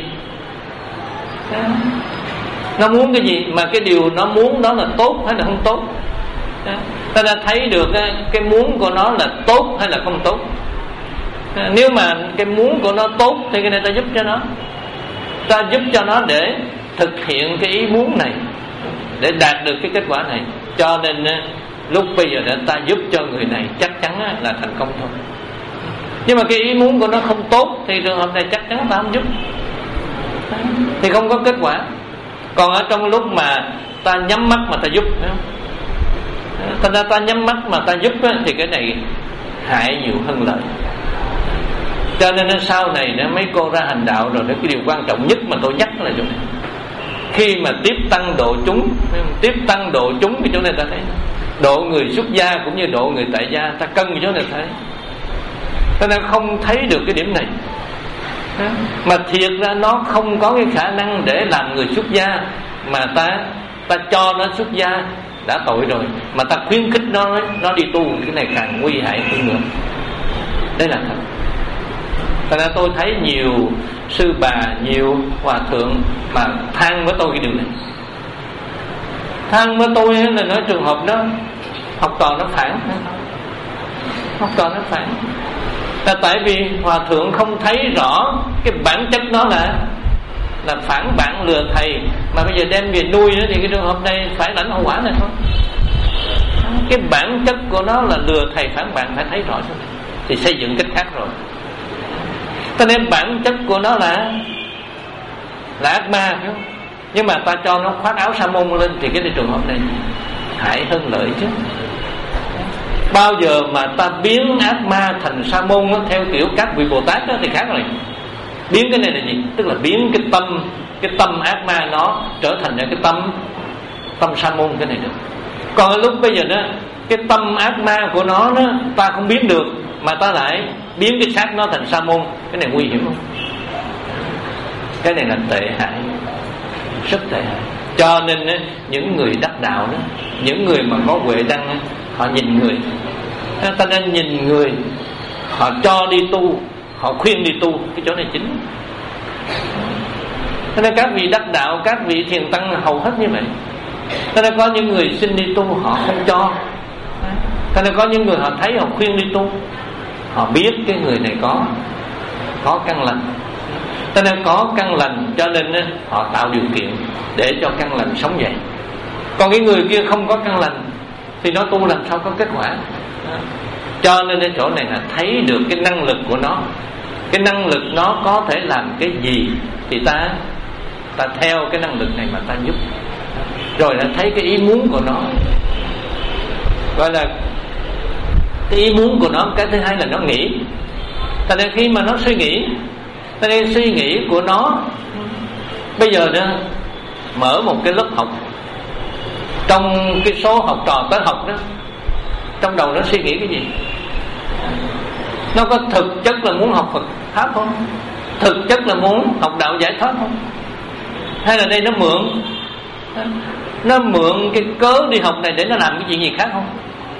nó muốn cái gì, mà cái điều nó muốn đó là tốt hay là không tốt. Ta đã thấy được cái muốn của nó là tốt hay là không tốt. Nếu mà cái muốn của nó tốt thì cái này ta giúp cho nó, ta giúp cho nó để thực hiện cái ý muốn này, để đạt được cái kết quả này. Cho nên lúc bây giờ đã ta giúp cho người này chắc chắn là thành công thôi. Nhưng mà cái ý muốn của nó không tốt thì trường hợp này chắc chắn ta không giúp, thì không có kết quả. Còn ở trong lúc mà ta nhắm mắt mà ta giúp, thành ra ta nhắm mắt mà ta giúp thì cái này hại nhiều hơn lợi. Cho nên sau này nó mấy cô ra hành đạo rồi, cái điều quan trọng nhất mà tôi nhắc là chỗ này. Khi mà tiếp tăng độ chúng, tiếp tăng độ chúng cái chỗ này ta thấy, độ người xuất gia cũng như độ người tại gia, ta cân cái chỗ này thấy. Ta đang không thấy được cái điểm này, mà thiệt ra nó không có cái khả năng để làm người xuất gia, mà ta ta cho nó xuất gia đã tội rồi, mà ta khuyến khích nó nó đi tu, cái này càng nguy hại hơn nữa. Đây là thật. Thành ra tôi thấy nhiều sư bà, nhiều hòa thượng mà than với tôi cái điều này. Than với tôi là nói trường hợp đó học trò nó phản, học trò nó phản là tại vì hòa thượng không thấy rõ cái bản chất nó là là phản bạn lừa thầy, mà bây giờ đem về nuôi nữa thì cái trường hợp này phải lãnh hậu quả này thôi. Cái bản chất của nó là lừa thầy phản bạn, phải thấy rõ thì xây dựng cách khác rồi. Cho nên bản chất của nó là là ác ma, phải không? Nhưng mà ta cho nó khoác áo sa môn lên thì cái trường hợp này hại hơn lợi chứ. Bao giờ mà ta biến ác ma thành sa môn theo kiểu các vị Bồ Tát đó thì khác rồi. Biến cái này là gì? Tức là biến cái tâm, cái tâm ác ma nó trở thành cái tâm tâm sa môn, cái này được. Còn ở lúc bây giờ đó, cái tâm ác ma của nó đó, ta không biến được, mà ta lại biến cái xác nó thành sa môn, cái này nguy hiểm không? Cái này là tệ hại, rất tệ hại. Cho nên những người đắc đạo đó, những người mà có huệ đăng, họ nhìn người, ta nên nhìn người, họ cho đi tu, họ khuyên đi tu, cái chỗ này chính. Cho nên các vị đắc đạo, các vị thiền tăng hầu hết như vậy. Cho nên có những người xin đi tu họ không cho. Cho nên có những người họ thấy họ khuyên đi tu, họ biết cái người này có có căn lành. Cho nên có căn lành cho nên họ tạo điều kiện để cho căn lành sống dậy. Còn cái người kia không có căn lành thì nó tu làm sao có kết quả. Cho nên cái chỗ này là thấy được cái năng lực của nó, cái năng lực nó có thể làm cái gì thì ta ta theo cái năng lực này mà ta giúp. Rồi là thấy cái ý muốn của nó, gọi là cái ý muốn của nó. Cái thứ hai là nó nghĩ. Cho nên khi mà nó suy nghĩ, cho nên suy nghĩ của nó bây giờ đó, mở một cái lớp học, trong cái số học trò tới học đó, trong đầu nó suy nghĩ cái gì? Nó có thực chất là muốn học Phật Pháp không? Thực chất là muốn học đạo giải thoát không? Hay là đây nó mượn Nó mượn cái cớ đi học này để nó làm cái chuyện gì khác không?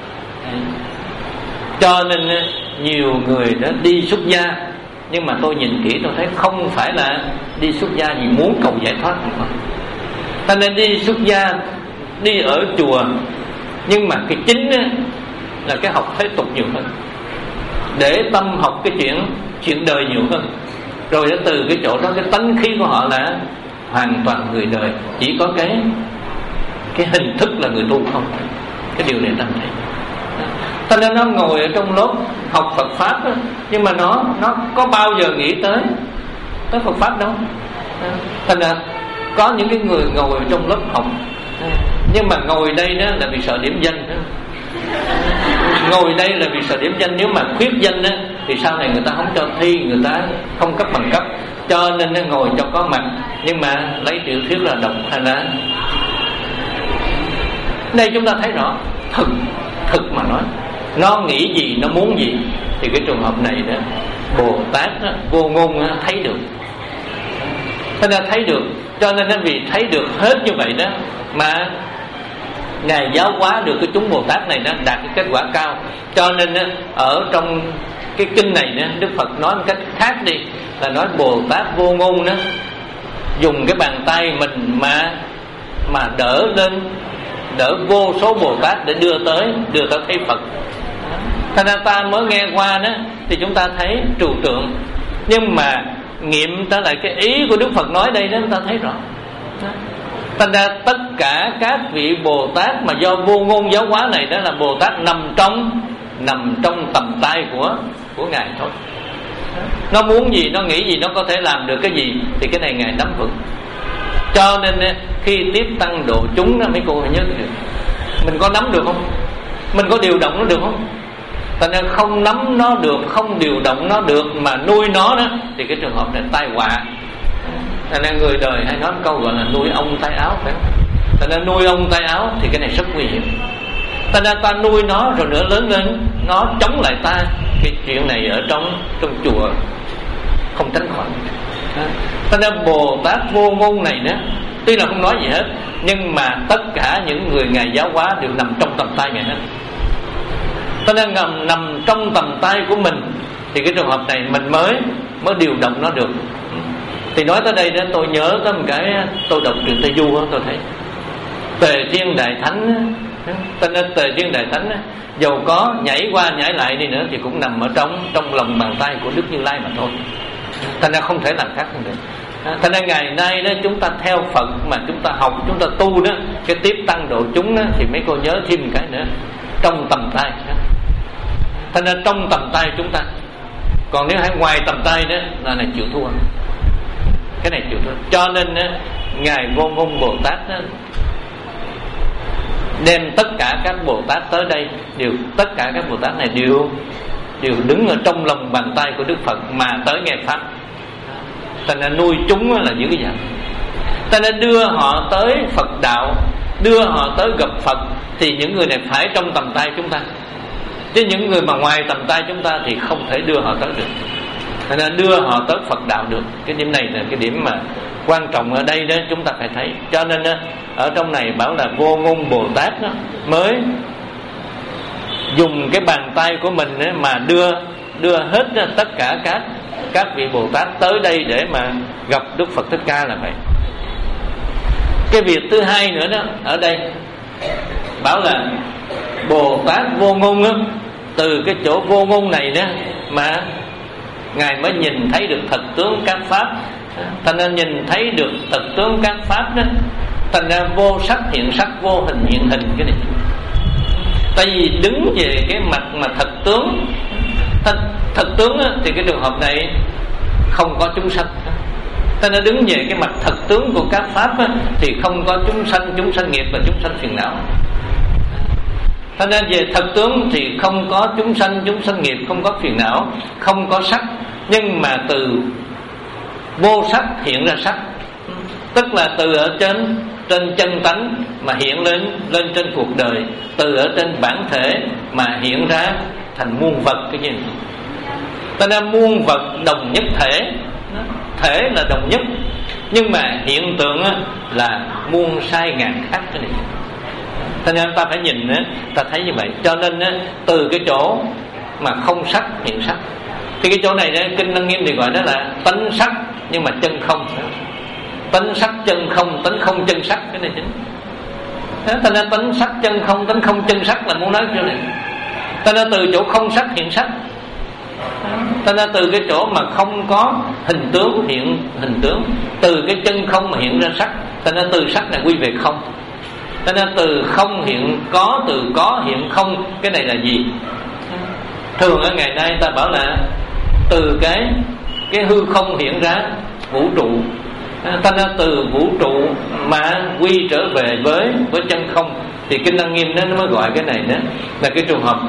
Cho nên nhiều người đã đi xuất gia, nhưng mà tôi nhìn kỹ tôi thấy không phải là đi xuất gia vì muốn cầu giải thoát không. Ta nên đi xuất gia, đi ở chùa, nhưng mà cái chính là cái học thế tục nhiều hơn, để tâm học cái chuyện chuyện đời nhiều hơn. Rồi đã từ cái chỗ đó, cái tánh khí của họ là hoàn toàn người đời, chỉ có cái cái hình thức là người tu không. Cái điều này ta thấy. Cho nên nó ngồi ở trong lớp học Phật Pháp đó, nhưng mà nó nó có bao giờ nghĩ tới tới Phật Pháp đâu. Thành ra có những cái người ngồi trong lớp học, nhưng mà ngồi đây đó là vì sợ điểm danh đó. Ngồi đây là vì sợ điểm danh. Nếu mà khuyết danh đó, thì sau này người ta không cho thi, người ta không cấp bằng cấp. Cho nên nó ngồi cho có mặt, nhưng mà lấy tiểu thuyết là đọc hay là. Đây chúng ta thấy rõ thực thực mà nói, nó nghĩ gì, nó muốn gì, thì cái trường hợp này đó Bồ Tát đó, vô ngôn đó, thấy được. Thế nên thấy được, cho nên nó vì thấy được hết như vậy đó mà Ngài giáo hóa được cái chúng Bồ Tát này đó đạt cái kết quả cao. Cho nên đó, ở trong cái kinh này đó, Đức Phật nói một cách khác đi, là nói Bồ Tát vô ngôn đó dùng cái bàn tay mình mà mà đỡ lên, đỡ vô số Bồ Tát để đưa tới đưa tới thấy Phật. Thành ra ta mới nghe qua đó thì chúng ta thấy trừu tượng, nhưng mà nghiệm trở lại cái ý của Đức Phật nói đây đó, chúng ta thấy rõ. Thành ra tất cả các vị Bồ Tát mà do vô ngôn giáo hóa này đó là Bồ Tát nằm trong nằm trong tầm tay của của Ngài thôi. Nó muốn gì, nó nghĩ gì, nó có thể làm được cái gì thì cái này Ngài nắm vững. Cho nên khi tiếp tăng độ chúng đó, mấy cô phải nhớ được, mình có nắm được không? Mình có điều động nó được không? Thành ra không nắm nó được, không điều động nó được mà nuôi nó đó, thì cái trường hợp này tai họa. Thành ra người đời hay nói một câu gọi là nuôi ông tay áo, phải không? Thành ra nuôi ông tay áo thì cái này rất nguy hiểm. Thành ra ta nuôi nó rồi nữa lớn lên nó chống lại ta, cái chuyện này ở trong trong chùa không tránh khỏi. Thành ra Bồ Tát vô ngôn này đó, tuy là không nói gì hết, nhưng mà tất cả những người Ngài giáo hóa đều nằm trong tầm tay Ngài hết. Cho nên nằm, nằm trong tầm tay của mình thì cái trường hợp này mình mới mới điều động nó được. Thì nói tới đây đó, tôi nhớ tới một cái, tôi đọc truyện Tây Du đó, tôi thấy Tề Thiên Đại Thánh. Cho nên Tề Thiên Đại Thánh dầu có nhảy qua nhảy lại đi nữa thì cũng nằm ở trong trong lòng bàn tay của Đức Như Lai mà thôi. Thành ra không thể làm khác hơn được. Thành ra ngày nay đó chúng ta theo Phật mà chúng ta học, chúng ta tu đó, cái tiếp tăng độ chúng đó, thì mấy cô nhớ thêm một cái nữa, trong tầm tay. Thành ra trong tầm tay chúng ta. Còn nếu hay ngoài tầm tay đó là này chịu thua. Cái này chịu thua. Cho nên đó, Ngài Vô Ngôn Bồ Tát đó, đem tất cả các Bồ Tát tới đây, đều tất cả các Bồ Tát này đều đều đứng ở trong lòng bàn tay của Đức Phật mà tới nghe pháp. thành ra nuôi chúng là giữ cái dạng. Ta nên đưa họ tới Phật đạo, đưa họ tới gặp Phật, thì những người này phải trong tầm tay chúng ta, chứ những người mà ngoài tầm tay chúng ta thì không thể đưa họ tới được. Thành ra đưa họ tới Phật đạo được. Cái điểm này là cái điểm mà quan trọng ở đây đó, chúng ta phải thấy. Cho nên đó, ở trong này bảo là Vô Ngôn Bồ Tát đó, mới dùng cái bàn tay của mình đó, mà đưa đưa hết tất cả các các vị Bồ Tát tới đây để mà gặp Đức Phật Thích Ca là vậy. Cái việc thứ hai nữa đó, ở đây bảo là Bồ Tát Vô Ngôn đó, từ cái chỗ vô ngôn này đó mà Ngài mới nhìn thấy được thật tướng các pháp. Thành ra nhìn thấy được thật tướng các pháp đó, thành ra vô sắc hiện sắc, vô hình hiện hình. Cái này tại vì đứng về cái mặt mà thật tướng, thật, thật tướng đó, thì cái trường hợp này không có chúng sanh. Ta đã đứng về cái mặt thật tướng của các pháp á, thì không có chúng sanh, chúng sanh nghiệp và chúng sanh phiền não. Thành ra về thật tướng thì không có chúng sanh, chúng sanh nghiệp, không có phiền não, không có sắc. Nhưng mà từ vô sắc hiện ra sắc, tức là từ ở trên trên chân tánh mà hiện lên lên trên cuộc đời, từ ở trên bản thể mà hiện ra thành muôn vật. Cái gì? Ta ra muôn vật đồng nhất thể. Thể là đồng nhất, nhưng mà hiện tượng là muôn sai ngàn khác. Cái này cho nên ta phải nhìn, ta thấy như vậy. Cho nên từ cái chỗ mà không sắc hiện sắc, thì cái chỗ này Kinh Lăng Nghiêm thì gọi đó là tánh sắc nhưng mà chân không. Tánh sắc chân không, tánh không chân sắc. Cái này chính. Cho nên tánh sắc chân không, tánh không chân sắc là muốn nói chỗ này. Cho nên từ chỗ không sắc hiện sắc, cho nên từ cái chỗ mà không có hình tướng hiện hình tướng, từ cái chân không mà hiện ra sắc. Cho nên từ sắc này quy về không. Cho nên từ không hiện có, từ có hiện không. Cái này là gì? Thường ở ngày nay ta bảo là từ cái cái hư không hiện ra vũ trụ. Ta nên từ vũ trụ mà quy trở về với với chân không. Thì Kinh Lăng Nghiêm nó mới gọi cái này đó là cái trường hợp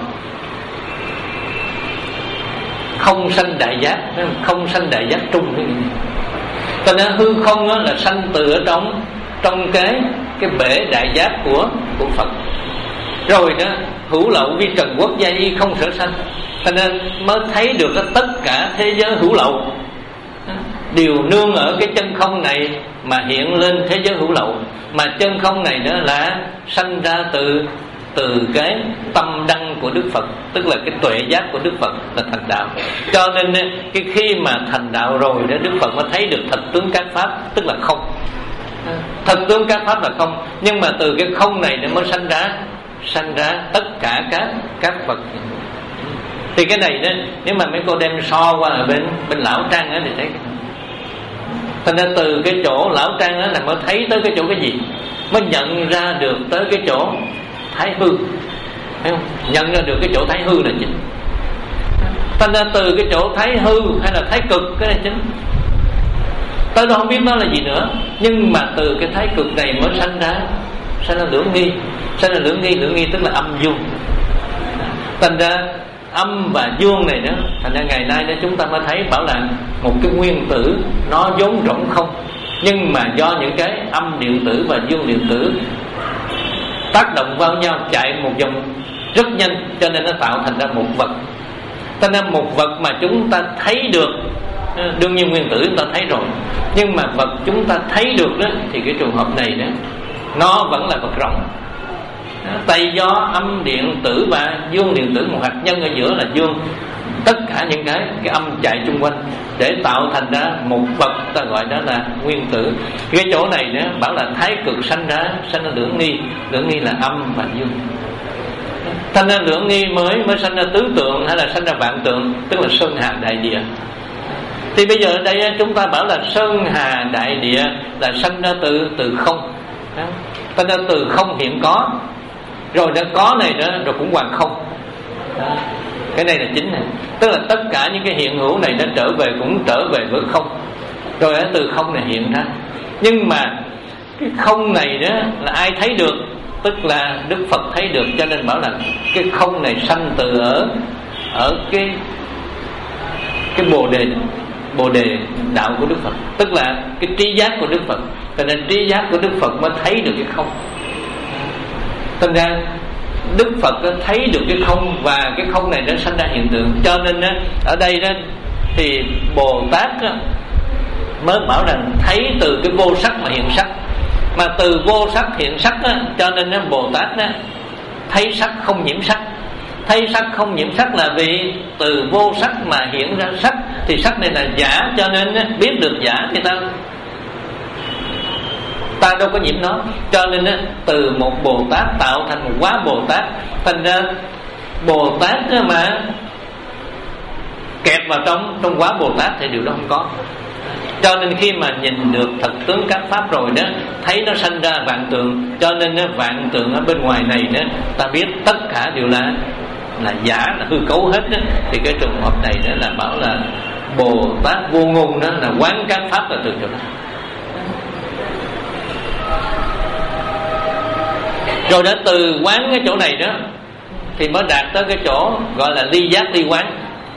không sanh đại giác, không sanh đại giác trung. Cho nên hư không là sanh từ ở trong trong cái cái bể đại giác của của Phật. Rồi đó hữu lậu vi trần quốc gia y không sở sanh. Cho nên mới thấy được tất cả thế giới hữu lậu đều nương ở cái chân không này mà hiện lên thế giới hữu lậu. Mà chân không này đó là sanh ra từ từ cái tâm đăng của Đức Phật, tức là cái tuệ giác của Đức Phật là thành đạo. Cho nên cái khi mà thành đạo rồi đó, Đức Phật mới thấy được thật tướng các pháp, tức là không. Thật tướng các pháp là không, nhưng mà từ cái không này nó mới sanh ra sanh ra tất cả các các vật. Thì cái này đó, nếu mà mấy cô đem so qua ở bên bên lão Trang đó thì thấy. Thành ra từ cái chỗ lão Trang đó là mới thấy tới cái chỗ cái gì, mới nhận ra được tới cái chỗ thái hư, thấy không? Nhận ra được cái chỗ thái hư là chính. Thành ra từ cái chỗ thái hư hay là thái cực, cái này chính. Tới đó không biết nó là gì nữa, nhưng mà từ cái thái cực này mới sanh ra sanh ra lưỡng nghi, sanh ra lưỡng nghi, lưỡng nghi tức là âm dương. Thành ra âm và dương này đó, thành ra ngày nay đó chúng ta mới thấy bảo là một cái nguyên tử nó vốn rỗng không, nhưng mà do những cái âm điện tử và dương điện tử tác động vào nhau chạy một vòng rất nhanh, cho nên nó tạo thành ra một vật. Cho nên một vật mà chúng ta thấy được, đương nhiên nguyên tử chúng ta thấy rồi, nhưng mà vật chúng ta thấy được đó, thì cái trường hợp này đó nó vẫn là vật rỗng. Tại do âm điện tử và dương điện tử, một hạt nhân ở giữa là dương, tất cả những cái cái âm chạy chung quanh để tạo thành ra một vật, ta gọi đó là nguyên tử. Cái chỗ này đó bảo là thái cực sanh ra sanh ra lưỡng nghi, lưỡng nghi là âm và dương. Thành ra lưỡng nghi mới mới sanh ra tứ tượng hay là sanh ra vạn tượng, tức là sơn hà đại địa. Thì bây giờ ở đây chúng ta bảo là sơn hà đại địa là sanh ra từ từ không. Thành ra từ không hiện có, rồi đã có này đó rồi cũng hoàn không. Cái này là chính này, tức là tất cả những cái hiện hữu này nó trở về cũng trở về với không, rồi từ không này hiện ra. Nhưng mà cái không này đó là ai thấy được, tức là Đức Phật thấy được, cho nên bảo là cái không này sanh từ ở ở cái cái bồ đề Bồ đề đạo của Đức Phật, tức là cái trí giác của Đức Phật. Cho nên trí giác của Đức Phật mới thấy được cái không. Thành ra Đức Phật thấy được cái không, và cái không này nó sanh ra hiện tượng. Cho nên ở đây đó thì Bồ Tát mới bảo rằng thấy từ cái vô sắc mà hiện sắc. Mà từ vô sắc hiện sắc đó, cho nên Bồ Tát đó thấy sắc không nhiễm sắc. Thấy sắc không nhiễm sắc là vì từ vô sắc mà hiện ra sắc, thì sắc này là giả, cho nên biết được giả thì ta ta đâu có nhiễm nó. Cho nên từ một Bồ Tát tạo thành một quá Bồ Tát. Thành ra Bồ Tát mà kẹt vào trong trong quá Bồ Tát thì điều đó không có. Cho nên khi mà nhìn được thật tướng các pháp rồi đó, thấy nó sanh ra vạn tượng. Cho nên vạn tượng ở bên ngoài này đó, ta biết tất cả đều là là giả, là hư cấu hết đó. Thì cái trường hợp này đó là bảo là Bồ Tát vô ngôn, đó là quán các pháp là từ chỗ đó. Rồi đã từ quán cái chỗ này đó thì mới đạt tới cái chỗ gọi là ly giác ly quán.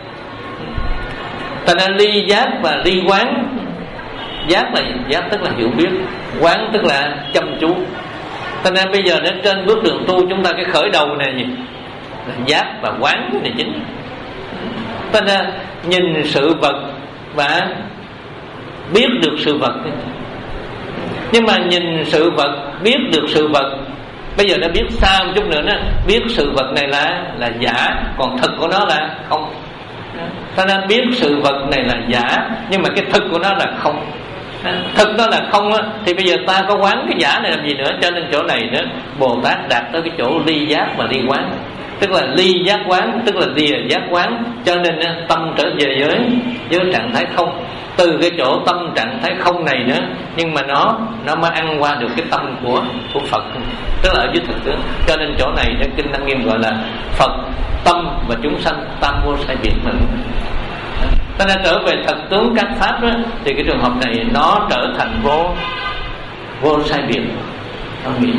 Thành ra ly giác và ly quán, giác là giác tức là hiểu biết, quán tức là chăm chú. Thành ra bây giờ đến trên bước đường tu chúng ta cái khởi đầu này gì là giác và quán này chính. Thành ra nhìn sự vật và biết được sự vật. Nhưng mà nhìn sự vật, biết được sự vật, bây giờ đã biết xa một chút nữa đó, biết sự vật này là là giả, còn thực của nó là không. Ta nên biết sự vật này là giả, nhưng mà cái thực của nó là không. Thực nó là không á, thì bây giờ ta có quán cái giả này làm gì nữa. Cho nên chỗ này nữa Bồ Tát đạt tới cái chỗ ly giác và ly quán. Tức là ly giác quán, tức là lìa giác quán. Cho nên tâm trở về với với trạng thái không. Từ cái chỗ tâm trạng thái không này nữa, nhưng mà nó nó mới ăn qua được cái tâm của của Phật, tức là ở dưới thực tướng. Cho nên chỗ này trong kinh Lăng Nghiêm gọi là Phật tâm và chúng sanh tam vô sai biệt mình. Cho nên trở về thật tướng các pháp đó, thì cái trường hợp này nó trở thành vô vô sai biệt. Không nghĩ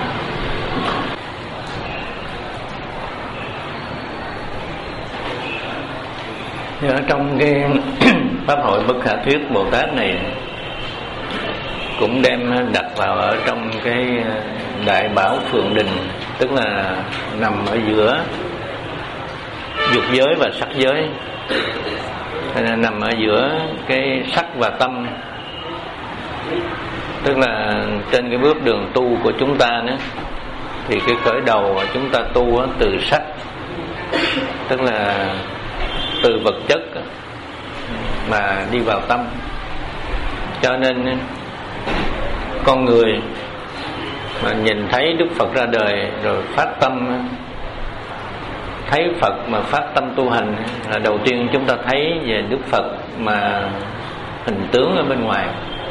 ở trong cái pháp hội bất khả thuyết, Bồ Tát này cũng đem đặt vào ở trong cái đại bảo phượng đình, tức là nằm ở giữa dục giới và sắc giới, hay là nằm ở giữa cái sắc và tâm. Tức là trên cái bước đường tu của chúng ta nữa, thì cái khởi đầu chúng ta tu từ sắc, tức là từ vật chất mà đi vào tâm. Cho nên con người mà nhìn thấy Đức Phật ra đời rồi phát tâm, thấy Phật mà phát tâm tu hành, là đầu tiên chúng ta thấy về Đức Phật mà hình tướng ở bên ngoài.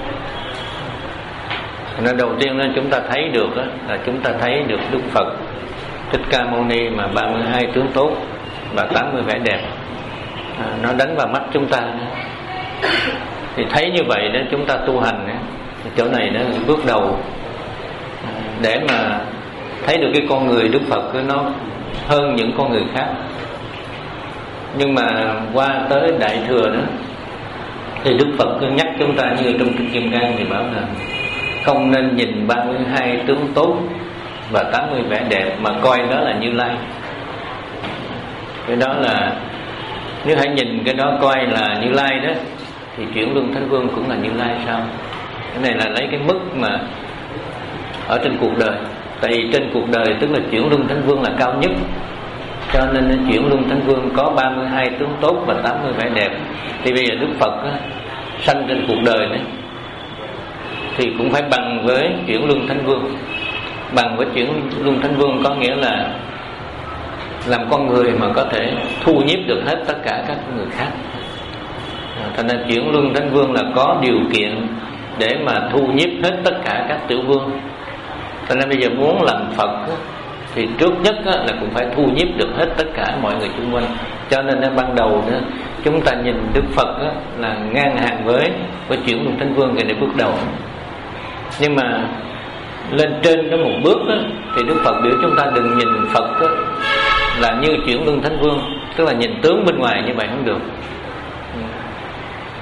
Nên đầu tiên nên chúng ta thấy được đó, là chúng ta thấy được Đức Phật Thích Ca Mâu Ni mà ba mươi hai tướng tốt và tám mươi vẻ đẹp, à, nó đánh vào mắt chúng ta. Thì thấy như vậy đó, chúng ta tu hành đó, chỗ này nó bước đầu để mà thấy được cái con người Đức Phật đó, nó hơn những con người khác. Nhưng mà qua tới Đại Thừa đó thì Đức Phật cứ nhắc chúng ta như trong kinh Kim Cang thì bảo là không nên nhìn ba mươi hai tướng tốt và tám mươi vẻ đẹp mà coi đó là Như Lai. Cái đó là nếu hãy nhìn cái đó coi là Như Lai đó, thì chuyển luân Thánh Vương cũng là Như Lai sao? Cái này là lấy cái mức mà ở trên cuộc đời. Tại vì trên cuộc đời tức là chuyển luân Thánh Vương là cao nhất, cho nên chuyển luân Thánh Vương có ba mươi hai tướng tốt và tám mươi vẻ đẹp. Thì bây giờ Đức Phật á, sanh trên cuộc đời này thì cũng phải bằng với chuyển luân Thánh Vương. Bằng với chuyển luân Thánh Vương có nghĩa là làm con người mà có thể thu nhiếp được hết tất cả các người khác. Thành ra chuyển luân Thánh Vương là có điều kiện để mà thu nhiếp hết tất cả các tiểu vương. Thành ra bây giờ muốn làm Phật thì trước nhất là cũng phải thu nhiếp được hết tất cả mọi người xung quanh. Cho nên ban đầu đó, chúng ta nhìn Đức Phật là ngang hàng với với chuyển luân Thánh Vương, cái này bước đầu. Nhưng mà lên trên đó một bước đó, thì Đức Phật biểu chúng ta đừng nhìn Phật đó, là như chuyển luân Thánh Vương, tức là nhìn tướng bên ngoài như vậy không được.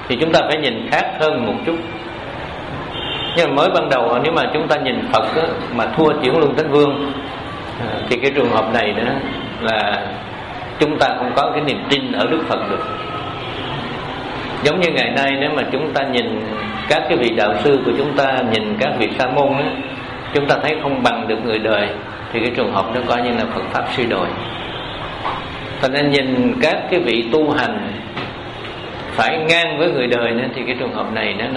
thì chúng ta phải nhìn khác hơn một chút. Nhưng mà mới ban đầu nếu mà chúng ta nhìn Phật đó, mà thua chuyển luân tánh vương, thì cái trường hợp này đó là chúng ta không có cái niềm tin ở Đức Phật được. Giống như ngày nay nếu mà chúng ta nhìn các cái vị đạo sư của chúng ta, nhìn các vị sa môn đó, chúng ta thấy không bằng được người đời, thì cái trường hợp đó coi như là Phật pháp suy đồi. Cho nên nhìn các cái vị tu hành phải ngang với người đời nữa, thì cái trường hợp này nó